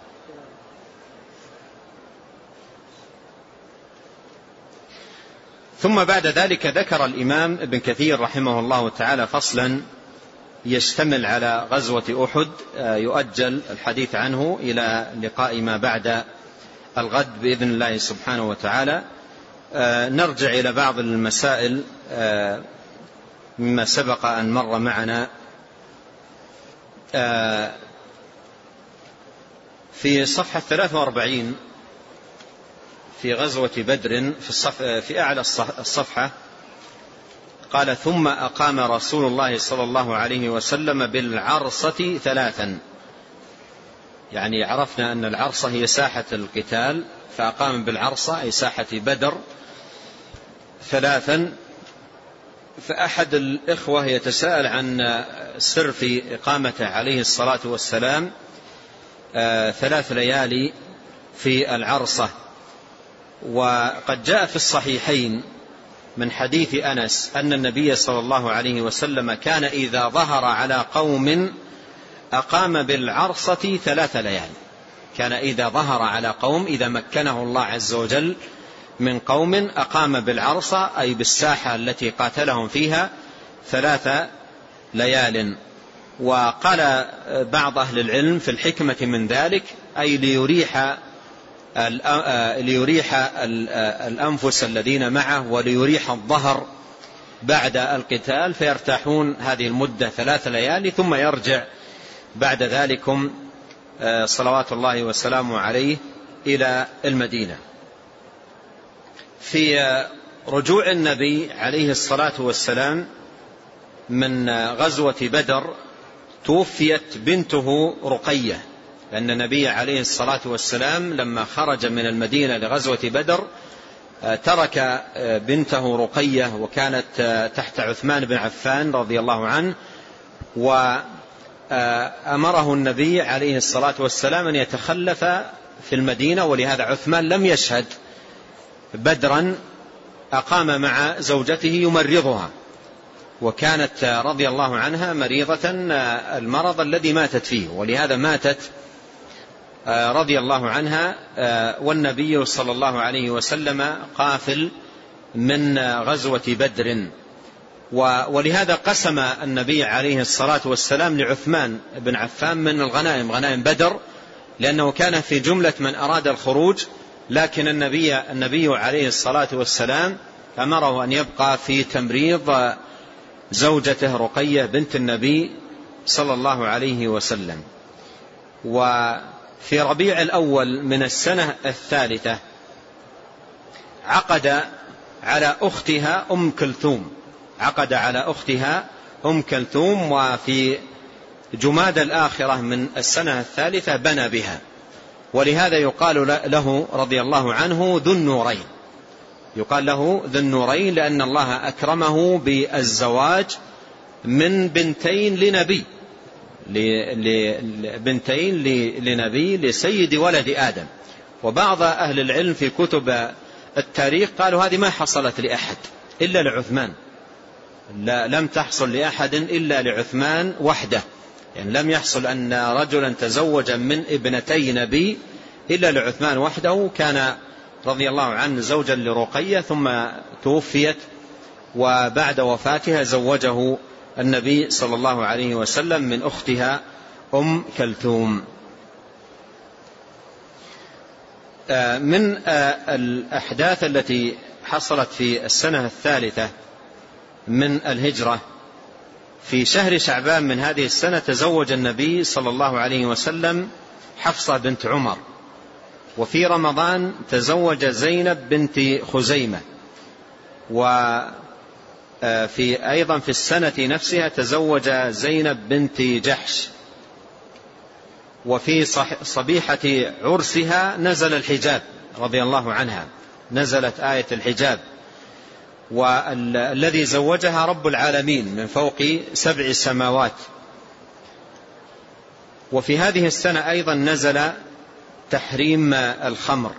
ثم بعد ذلك ذكر الإمام ابن كثير رحمه الله تعالى فصلا يشتمل على غزوة أحد، يؤجل الحديث عنه إلى لقاء ما بعد الغد بإذن الله سبحانه وتعالى. نرجع إلى بعض المسائل مما سبق أن مر معنا. في صفحة ثلاثة وأربعين في غزوة بدر في, الصف في أعلى الصفحة قال: ثم أقام رسول الله صلى الله عليه وسلم بالعرصة ثلاثا. يعني عرفنا أن العرصة هي ساحة القتال، فأقام بالعرصة أي ساحة بدر ثلاثا. فأحد الإخوة يتساءل عن سر في إقامته عليه الصلاة والسلام ثلاث ليالي في العرصة. وقد جاء في الصحيحين من حديث أنس أن النبي صلى الله عليه وسلم كان إذا ظهر على قوم أقام بالعرصة ثلاث ليالي. كان إذا ظهر على قوم، إذا مكنه الله عز وجل من قوم، أقام بالعرصة أي بالساحة التي قاتلهم فيها ثلاث ليال. وقال بعض أهل العلم في الحكمة من ذلك أي ليريح ليريح الأنفس الذين معه وليريح الظهر بعد القتال، فيرتاحون هذه المدة ثلاث ليالي ثم يرجع بعد ذلكم صلوات الله وسلامه عليه إلى المدينة. في رجوع النبي عليه الصلاة والسلام من غزوة بدر توفيت بنته رقية، لأن النبي عليه الصلاة والسلام لما خرج من المدينة لغزوة بدر ترك بنته رقية، وكانت تحت عثمان بن عفان رضي الله عنه، وأمره النبي عليه الصلاة والسلام أن يتخلف في المدينة، ولهذا عثمان لم يشهد بدرا، أقام مع زوجته يمرضها. وكانت رضي الله عنها مريضة المرض الذي ماتت فيه، ولهذا ماتت رضي الله عنها والنبي صلى الله عليه وسلم قافل من غزوة بدر. ولهذا قسم النبي عليه الصلاة والسلام لعثمان بن عفان من الغنائم، غنائم بدر، لأنه كان في جملة من أراد الخروج، لكن النبي, النبي عليه الصلاة والسلام أمره أن يبقى في تمريض زوجته رقية بنت النبي صلى الله عليه وسلم. وفي ربيع الأول من السنة الثالثة عقد على أختها أم كلثوم عقد على أختها أم كلثوم وفي جماد الآخرة من السنة الثالثة بنى بها، ولهذا يقال له رضي الله عنه ذو النورين، يقال له ذو النورين لأن الله أكرمه بالزواج من بنتين لنبي بنتين لنبي لسيد ولد آدم. وبعض أهل العلم في كتب التاريخ قالوا هذه ما حصلت لأحد إلا لعثمان، لا لم تحصل لأحد إلا لعثمان وحده، يعني لم يحصل أن رجلا تزوج من ابنتي نبي إلا لعثمان وحده. كان رضي الله عنه زوجا لرقية ثم توفيت، وبعد وفاتها زوجه النبي صلى الله عليه وسلم من أختها أم كلثوم. من الأحداث التي حصلت في السنة الثالثة من الهجرة، في شهر شعبان من هذه السنة تزوج النبي صلى الله عليه وسلم حفصة بنت عمر، وفي رمضان تزوج زينب بنت خزيمة، وفي أيضا في السنة نفسها تزوج زينب بنت جحش، وفي صبيحة عرسها نزل الحجاب رضي الله عنها، نزلت آية الحجاب، والذي زوجها رب العالمين من فوق سبع سماوات. وفي هذه السنة أيضا نزل تحريم الخمر.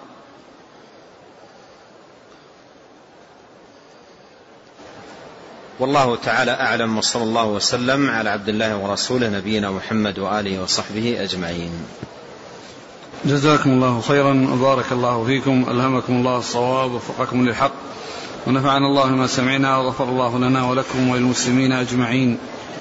والله تعالى أعلم، وصلى الله وسلم على عبد الله ورسوله نبينا محمد وآله وصحبه أجمعين. جزاكم الله خيرا وبارك الله فيكم، ألهمكم الله الصواب ووفقكم للحق، ونفعنا الله ما سمعنا، وغفر الله لنا ولكم وللمسلمين أجمعين.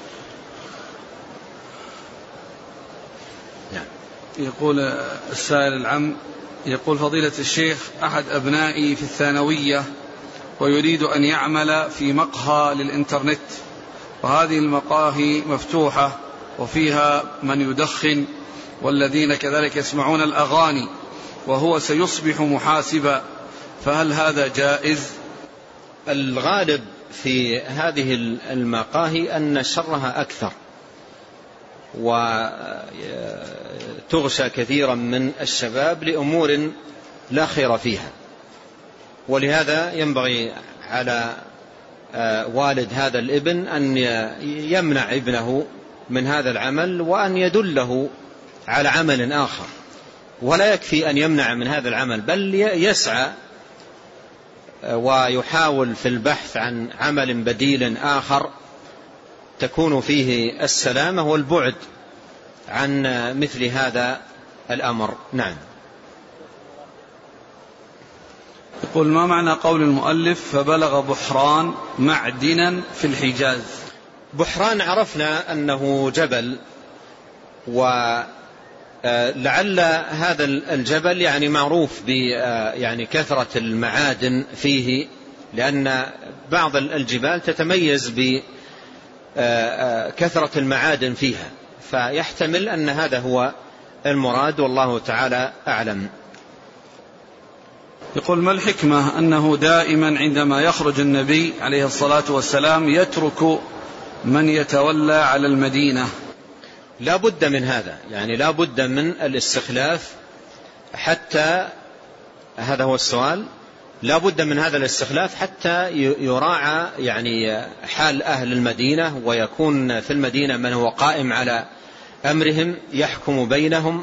يقول السائل العم، يقول فضيلة الشيخ، أحد أبنائي في الثانوية ويريد أن يعمل في مقهى للإنترنت، وهذه المقاهي مفتوحة وفيها من يدخن والذين كذلك يسمعون الأغاني، وهو سيصبح محاسبا، فهل هذا جائز؟ الغالب في هذه المقاهي أن شرها أكثر، وتغشى كثيرا من الشباب لأمور لا خير فيها، ولهذا ينبغي على والد هذا الابن أن يمنع ابنه من هذا العمل، وأن يدله على عمل آخر، ولا يكفي أن يمنع من هذا العمل، بل يسعى ويحاول في البحث عن عمل بديل آخر تكون فيه السلامة والبعد عن مثل هذا الأمر. نعم. يقول ما معنى قول المؤلف فبلغ بحران معدنا في الحجاز؟ بحران عرفنا أنه جبل، ولعل هذا الجبل يعني معروف ب يعني كثرة المعادن فيه، لأن بعض الجبال تتميز بكثرة المعادن فيها، فيحتمل أن هذا هو المراد، والله تعالى أعلم. يقول ما الحكمة أنه دائما عندما يخرج النبي عليه الصلاة والسلام يترك من يتولى على المدينة؟ لا بد من هذا، يعني لا بد من الاستخلاف، حتى هذا هو السؤال، لا بد من هذا الاستخلاف حتى يراعى يعني حال أهل المدينة، ويكون في المدينة من هو قائم على أمرهم يحكم بينهم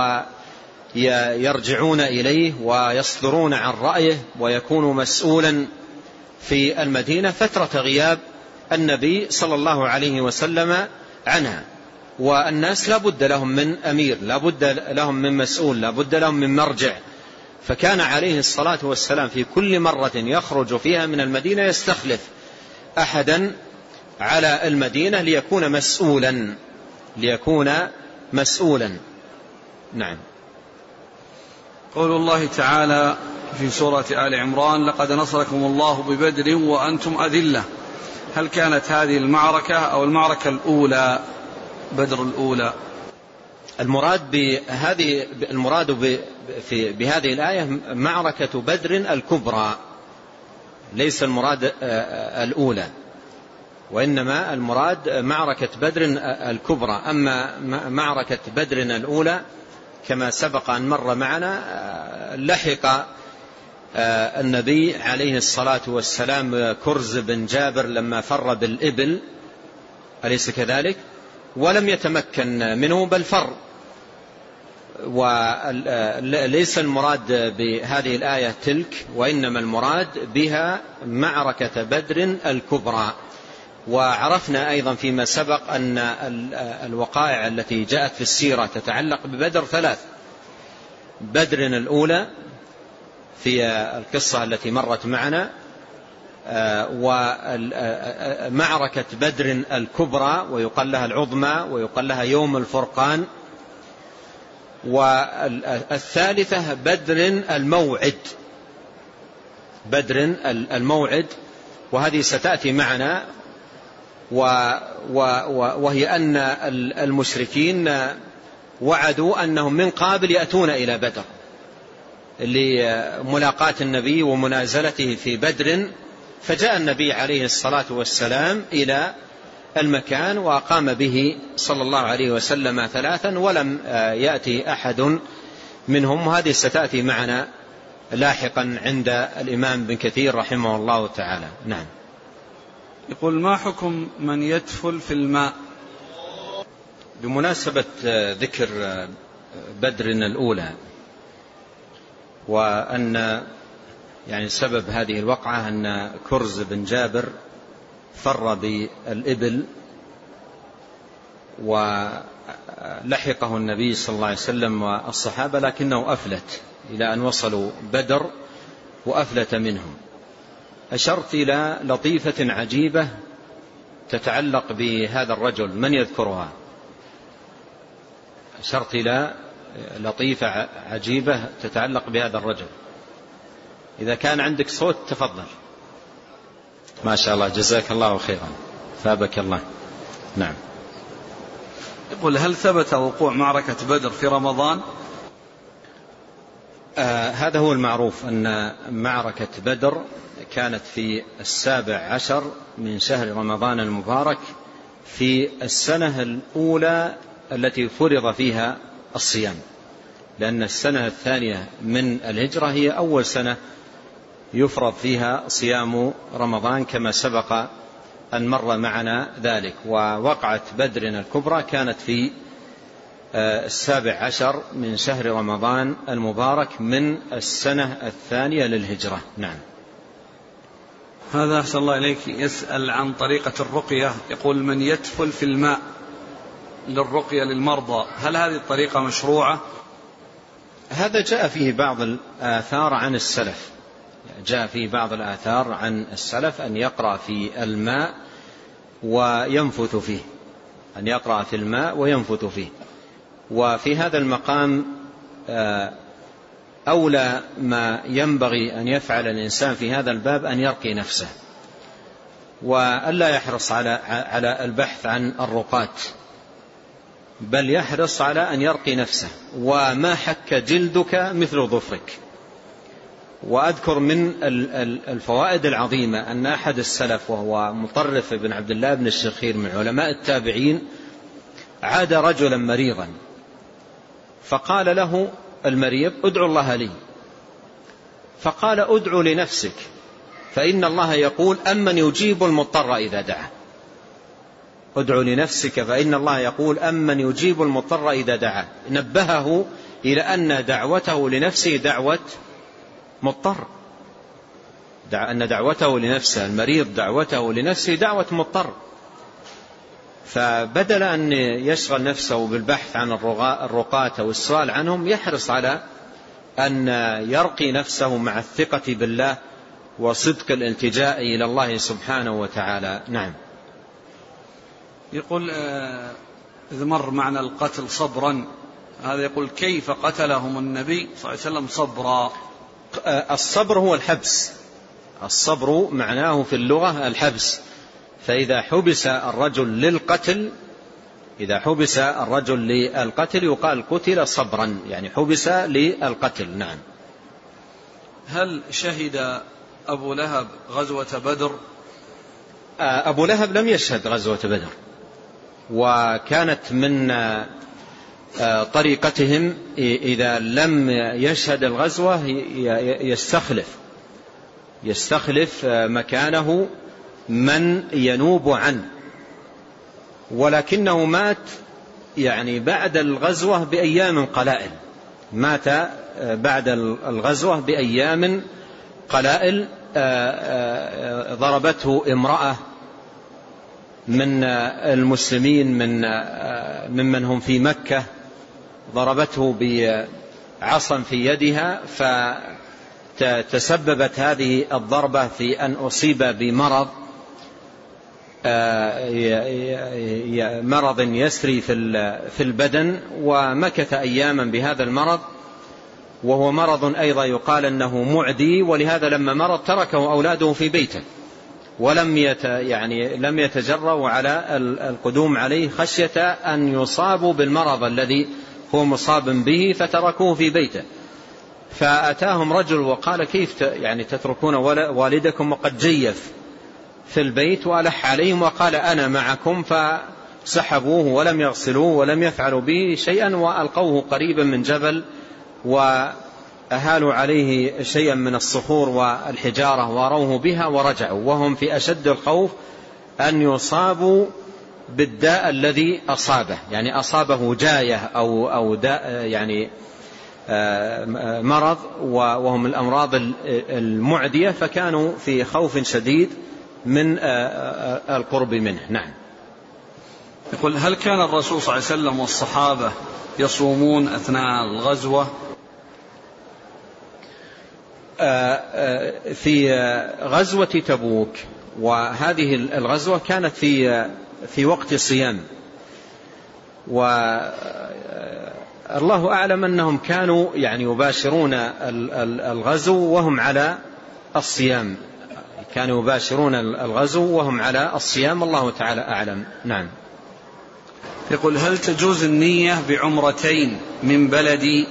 ويرجعون إليه ويصدرون عن رأيه، ويكون مسؤولا في المدينة فترة غياب النبي صلى الله عليه وسلم عنها. والناس لا بد لهم من أمير، لا بد لهم من مسؤول، لا بد لهم من مرجع. فكان عليه الصلاة والسلام في كل مرة يخرج فيها من المدينة يستخلف أحدا على المدينة ليكون مسؤولا ليكون مسؤولا نعم. قول الله تعالى في سورة آل عمران: لقد نصركم الله ببدر وأنتم أذلة. هل كانت هذه المعركة أو المعركة الأولى بدر الأولى؟ المراد بهذه المراد في بهذه الآية معركة بدر الكبرى، ليس المراد الأولى، وإنما المراد معركة بدر الكبرى. أما معركة بدر الأولى كما سبق أن مر معنا لحق النبي عليه الصلاة والسلام كرز بن جابر لما فر بالإبل، أليس كذلك؟ ولم يتمكن منه بل فر. وليس المراد بهذه الآية تلك، وإنما المراد بها معركة بدر الكبرى. وعرفنا أيضا فيما سبق أن الوقائع التي جاءت في السيرة تتعلق ببدر ثلاث: بدر الأولى في القصة التي مرت معنا، ومعركة بدر الكبرى ويقال لها العظمى ويقال لها يوم الفرقان، والثالثة بدر الموعد بدر الموعد وهذه ستأتي معنا. وهي أن المشركين وعدوا أنهم من قابل يأتون إلى بدر لملاقاة النبي ومنازلته في بدر، فجاء النبي عليه الصلاة والسلام إلى المكان وأقام به صلى الله عليه وسلم ثلاثا ولم يأتي أحد منهم. وهذه ستأتي معنا لاحقا عند الإمام بن كثير رحمه الله تعالى. نعم. يقول: ما حكم من يدفل في الماء؟ بمناسبة ذكر بدر الأولى، وأن يعني سبب هذه الوقعة أن كرز بن جابر فر بالإبل ولحقه النبي صلى الله عليه وسلم والصحابة، لكنه أفلت إلى أن وصلوا بدر وأفلت منهم. أشرت إلى لطيفة عجيبة تتعلق بهذا الرجل، من يذكرها؟ أشرت إلى لطيفة عجيبة تتعلق بهذا الرجل. إذا كان عندك صوت تفضل. ما شاء الله، جزاك الله خيرا، ثابك الله. نعم. يقول: هل ثبت وقوع معركة بدر في رمضان؟ آه هذا هو المعروف، أن معركة بدر كانت في السابع عشر من شهر رمضان المبارك في السنة الأولى التي فرض فيها الصيام، لأن السنة الثانية من الهجرة هي أول سنة يفرض فيها صيام رمضان كما سبق أن مر معنا ذلك. ووقعت بدر الكبرى كانت في السابع عشر من شهر رمضان المبارك من السنة الثانية للهجرة. نعم. هذا أحسن الله إليك يسأل عن طريقة الرقية، يقول: من يدفل في الماء للرقية للمرضى، هل هذه الطريقة مشروعة؟ هذا جاء فيه بعض الآثار عن السلف، جاء فيه بعض الآثار عن السلف أن يقرأ في الماء وينفث فيه، أن يقرأ في الماء وينفث فيه. وفي هذا المقام أولى ما ينبغي أن يفعل الإنسان في هذا الباب أن يرقي نفسه، وألا يحرص على على البحث عن الرقات، بل يحرص على أن يرقي نفسه. وما حك جلدك مثل ظفرك. وأذكر من الفوائد العظيمة أن أحد السلف وهو مطرف بن عبد الله بن الشخير من علماء التابعين عاد رجلا مريضا، فقال له المريض: ادعو الله لي. فقال: ادعو لنفسك، فإن الله يقول: أمن يجيب المضطر إذا دعا. ادعو لنفسك فإن الله يقول: أمن يجيب المضطر إذا دعا. نبهه إلى أن دعوته لنفسه دعوة مضطر، أن دعوته لنفسه، المريض دعوته لنفسه دعوة مضطر، فبدل أن يشغل نفسه بالبحث عن الرقاة أو السؤال عنهم يحرص على أن يرقي نفسه مع الثقة بالله وصدق الالتجاء إلى الله سبحانه وتعالى. نعم. يقول إذا مر معنى القتل صبرا، هذا يقول كيف قتلهم النبي صلى الله عليه وسلم صبرا؟ الصبر هو الحبس، الصبر معناه في اللغة الحبس، فإذا حبس الرجل للقتل إذا حبس الرجل للقتل يقال قتل صبرا، يعني حبس للقتل. نعم. هل شهد أبو لهب غزوة بدر؟ أبو لهب لم يشهد غزوة بدر، وكانت من طريقتهم إذا لم يشهد الغزوة يستخلف يستخلف مكانه من ينوب عنه، ولكنه مات يعني بعد الغزوة بأيام قلائل، مات بعد الغزوة بأيام قلائل. ضربته امرأة من المسلمين من ممن هم في مكة، ضربته بعصا في يدها، فتسببت هذه الضربة في أن أصيب بمرض مرض يسري في البدن، ومكث أياما بهذا المرض، وهو مرض أيضا يقال أنه معدي، ولهذا لما مرض تركه أولاده في بيته ولم يت يعني لم يتجرؤوا على القدوم عليه خشية أن يصابوا بالمرض الذي هو مصاب به، فتركوه في بيته. فأتاهم رجل وقال كيف يعني تتركون والدكم وقد جيف في البيت، وألح عليهم وقال أنا معكم، فسحبوه ولم يغسلوه ولم يفعلوا به شيئا، وألقوه قريبا من جبل وأهالوا عليه شيئا من الصخور والحجارة واروه بها ورجعوا، وهم في أشد الخوف أن يصابوا بالداء الذي أصابه، يعني أصابه جاية أو, أو داء يعني مرض وهم الأمراض المعدية، فكانوا في خوف شديد من القرب منه. نعم. يقول هل كان الرسول صلى الله عليه وسلم والصحابة يصومون أثناء الغزوة؟ في غزوة تبوك، وهذه الغزوة كانت في في وقت صيام، والله أعلم أنهم كانوا يعني يباشرون الغزو وهم على الصيام، كانوا يباشرون الغزو وهم على الصيام، الله تعالى أعلم. نعم. يقول هل تجوز النية بعمرتين من بلدي؟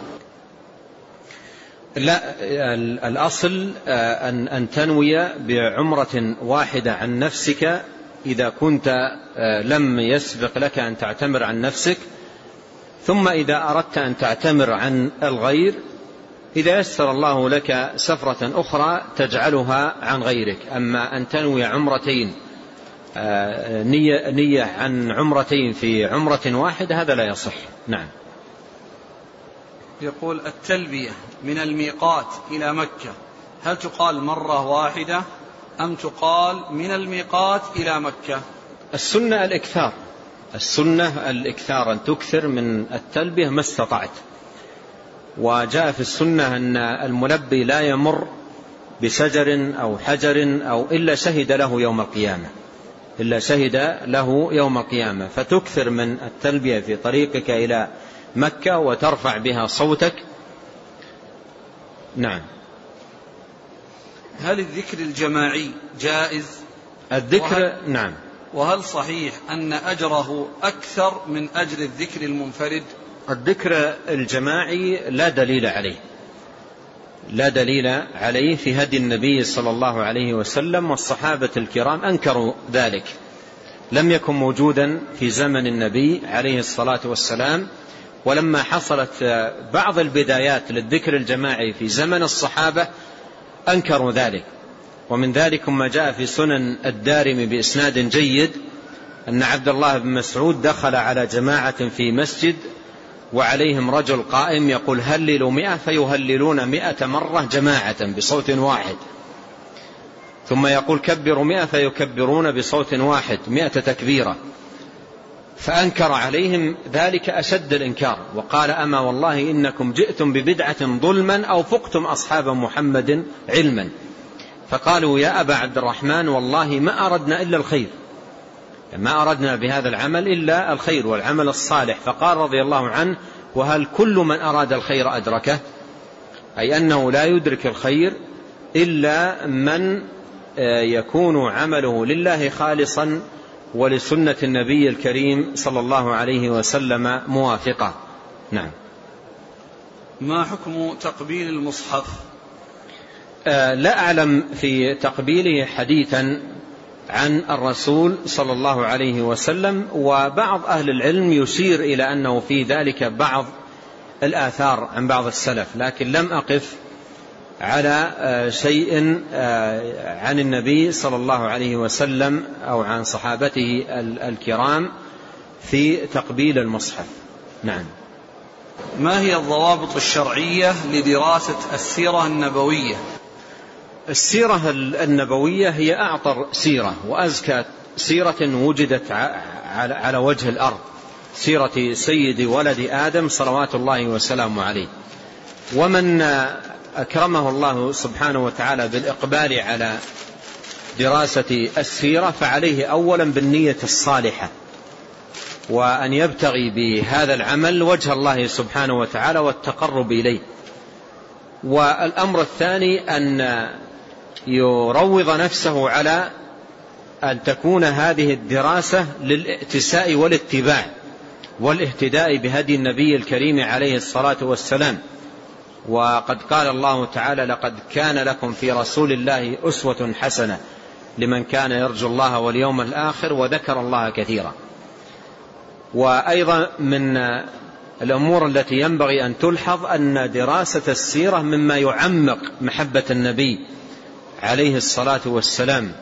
لا، الأصل أن أن تنوي بعمرة واحدة عن نفسك إذا كنت لم يسبق لك أن تعتمر عن نفسك، ثم إذا أردت أن تعتمر عن الغير، إذا يسر الله لك سفرة أخرى تجعلها عن غيرك. أما أن تنوي عمرتين نية, نية عن عمرتين في عمرة واحدة هذا لا يصح. نعم. يقول التلبية من الميقات إلى مكة هل تقال مرة واحدة أم تقال من الميقات إلى مكة؟ السنة الإكثار، السنة الإكثار، أن تكثر من التلبية ما استطعت. وجاء في السنة أن الملبي لا يمر بشجر أو حجر أو إلا شهد له يوم القيامة إلا شهد له يوم القيامة فتكثر من التلبية في طريقك إلى مكة وترفع بها صوتك. نعم. هل الذكر الجماعي جائز؟ الذكر وهل نعم. وهل صحيح أن أجره أكثر من أجر الذكر المنفرد؟ الذكر الجماعي لا دليل عليه لا دليل عليه في هدي النبي صلى الله عليه وسلم، والصحابة الكرام أنكروا ذلك، لم يكن موجودا في زمن النبي عليه الصلاة والسلام. ولما حصلت بعض البدايات للذكر الجماعي في زمن الصحابة أنكروا ذلك. ومن ذلك ما جاء في سنن الدارمي بإسناد جيد أن عبد الله بن مسعود دخل على جماعة في مسجد وعليهم رجل قائم يقول هللوا مئة، فيهللون مئة مرة جماعة بصوت واحد، ثم يقول كبروا مئة فيكبرون بصوت واحد مئة تكبيرة، فأنكر عليهم ذلك أشد الإنكار وقال أما والله إنكم جئتم ببدعة ظلما أو فقتم أصحاب محمد علما. فقالوا يا أبا عبد الرحمن والله ما أردنا إلا الخير، ما أردنا بهذا العمل إلا الخير والعمل الصالح. فقال رضي الله عنه وهل كل من أراد الخير أدركه؟ أي أنه لا يدرك الخير إلا من يكون عمله لله خالصا ولسنة النبي الكريم صلى الله عليه وسلم موافقة. نعم. ما حكم تقبيل المصحف؟ آه لا أعلم في تقبيله حديثا عن الرسول صلى الله عليه وسلم، وبعض أهل العلم يشير إلى أنه في ذلك بعض الآثار عن بعض السلف، لكن لم أقف على شيء عن النبي صلى الله عليه وسلم أو عن صحابته الكرام في تقبيل المصحف. نعم. ما هي الضوابط الشرعية لدراسة السيرة النبوية؟ السيرة النبوية هي أعطر سيرة وأزكى سيرة وجدت على وجه الأرض، سيرة سيد ولد آدم صلوات الله وسلامه عليه. ومن أكرمه الله سبحانه وتعالى بالإقبال على دراسة السيرة فعليه أولا بالنية الصالحة، وأن يبتغي بهذا العمل وجه الله سبحانه وتعالى والتقرب إليه. والأمر الثاني أن يروض نفسه على أن تكون هذه الدراسة للاتساء والاتباع والاهتداء بهدي النبي الكريم عليه الصلاة والسلام. وقد قال الله تعالى لقد كان لكم في رسول الله أسوة حسنة لمن كان يرجو الله واليوم الآخر وذكر الله كثيرا. وأيضا من الأمور التي ينبغي أن تلحظ أن دراسة السيرة مما يعمق محبة النبي عليه الصلاة والسلام،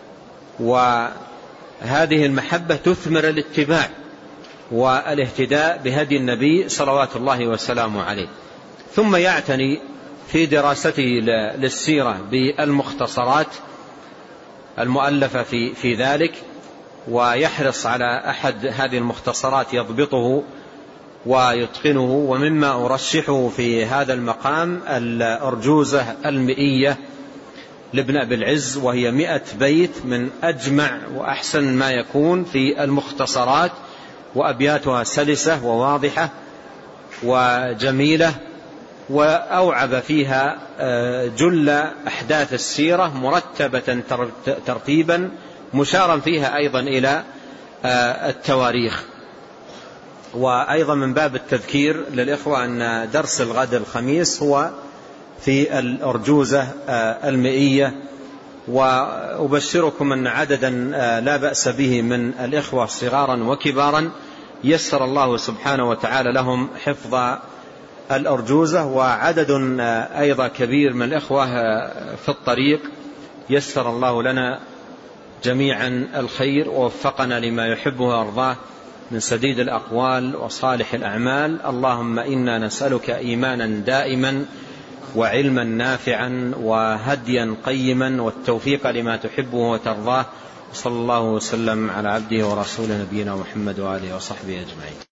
وهذه المحبة تثمر الاتباع والاهتداء بهدي النبي صلوات الله وسلامه عليه. ثم يعتني في دراسته للسيرة بالمختصرات المؤلفة في, في ذلك، ويحرص على أحد هذه المختصرات يضبطه ويتقنه. ومما أرشحه في هذا المقام الأرجوزة المئية لابن أبي العز، وهي مئة بيت من أجمع وأحسن ما يكون في المختصرات، وأبياتها سلسة وواضحة وجميلة، وأوعب فيها جل أحداث السيرة مرتبة ترتيبا مشارا فيها أيضا إلى التواريخ. وأيضا من باب التذكير للإخوة أن درس الغد الخميس هو في الأرجوزة المئية، وأبشركم أن عددا لا بأس به من الإخوة صغارا وكبارا يسر الله سبحانه وتعالى لهم حفظ الأرجوزة، وعدد أيضا كبير من الإخوة في الطريق يسر الله لنا جميعا الخير ووفقنا لما يحبه ويرضاه من سديد الأقوال وصالح الأعمال. اللهم إنا نسألك إيمانا دائما وعلما نافعا وهديا قيما والتوفيق لما تحبه وترضاه. صلى الله وسلم على عبده ورسوله نبينا محمد وآله وصحبه أجمعين.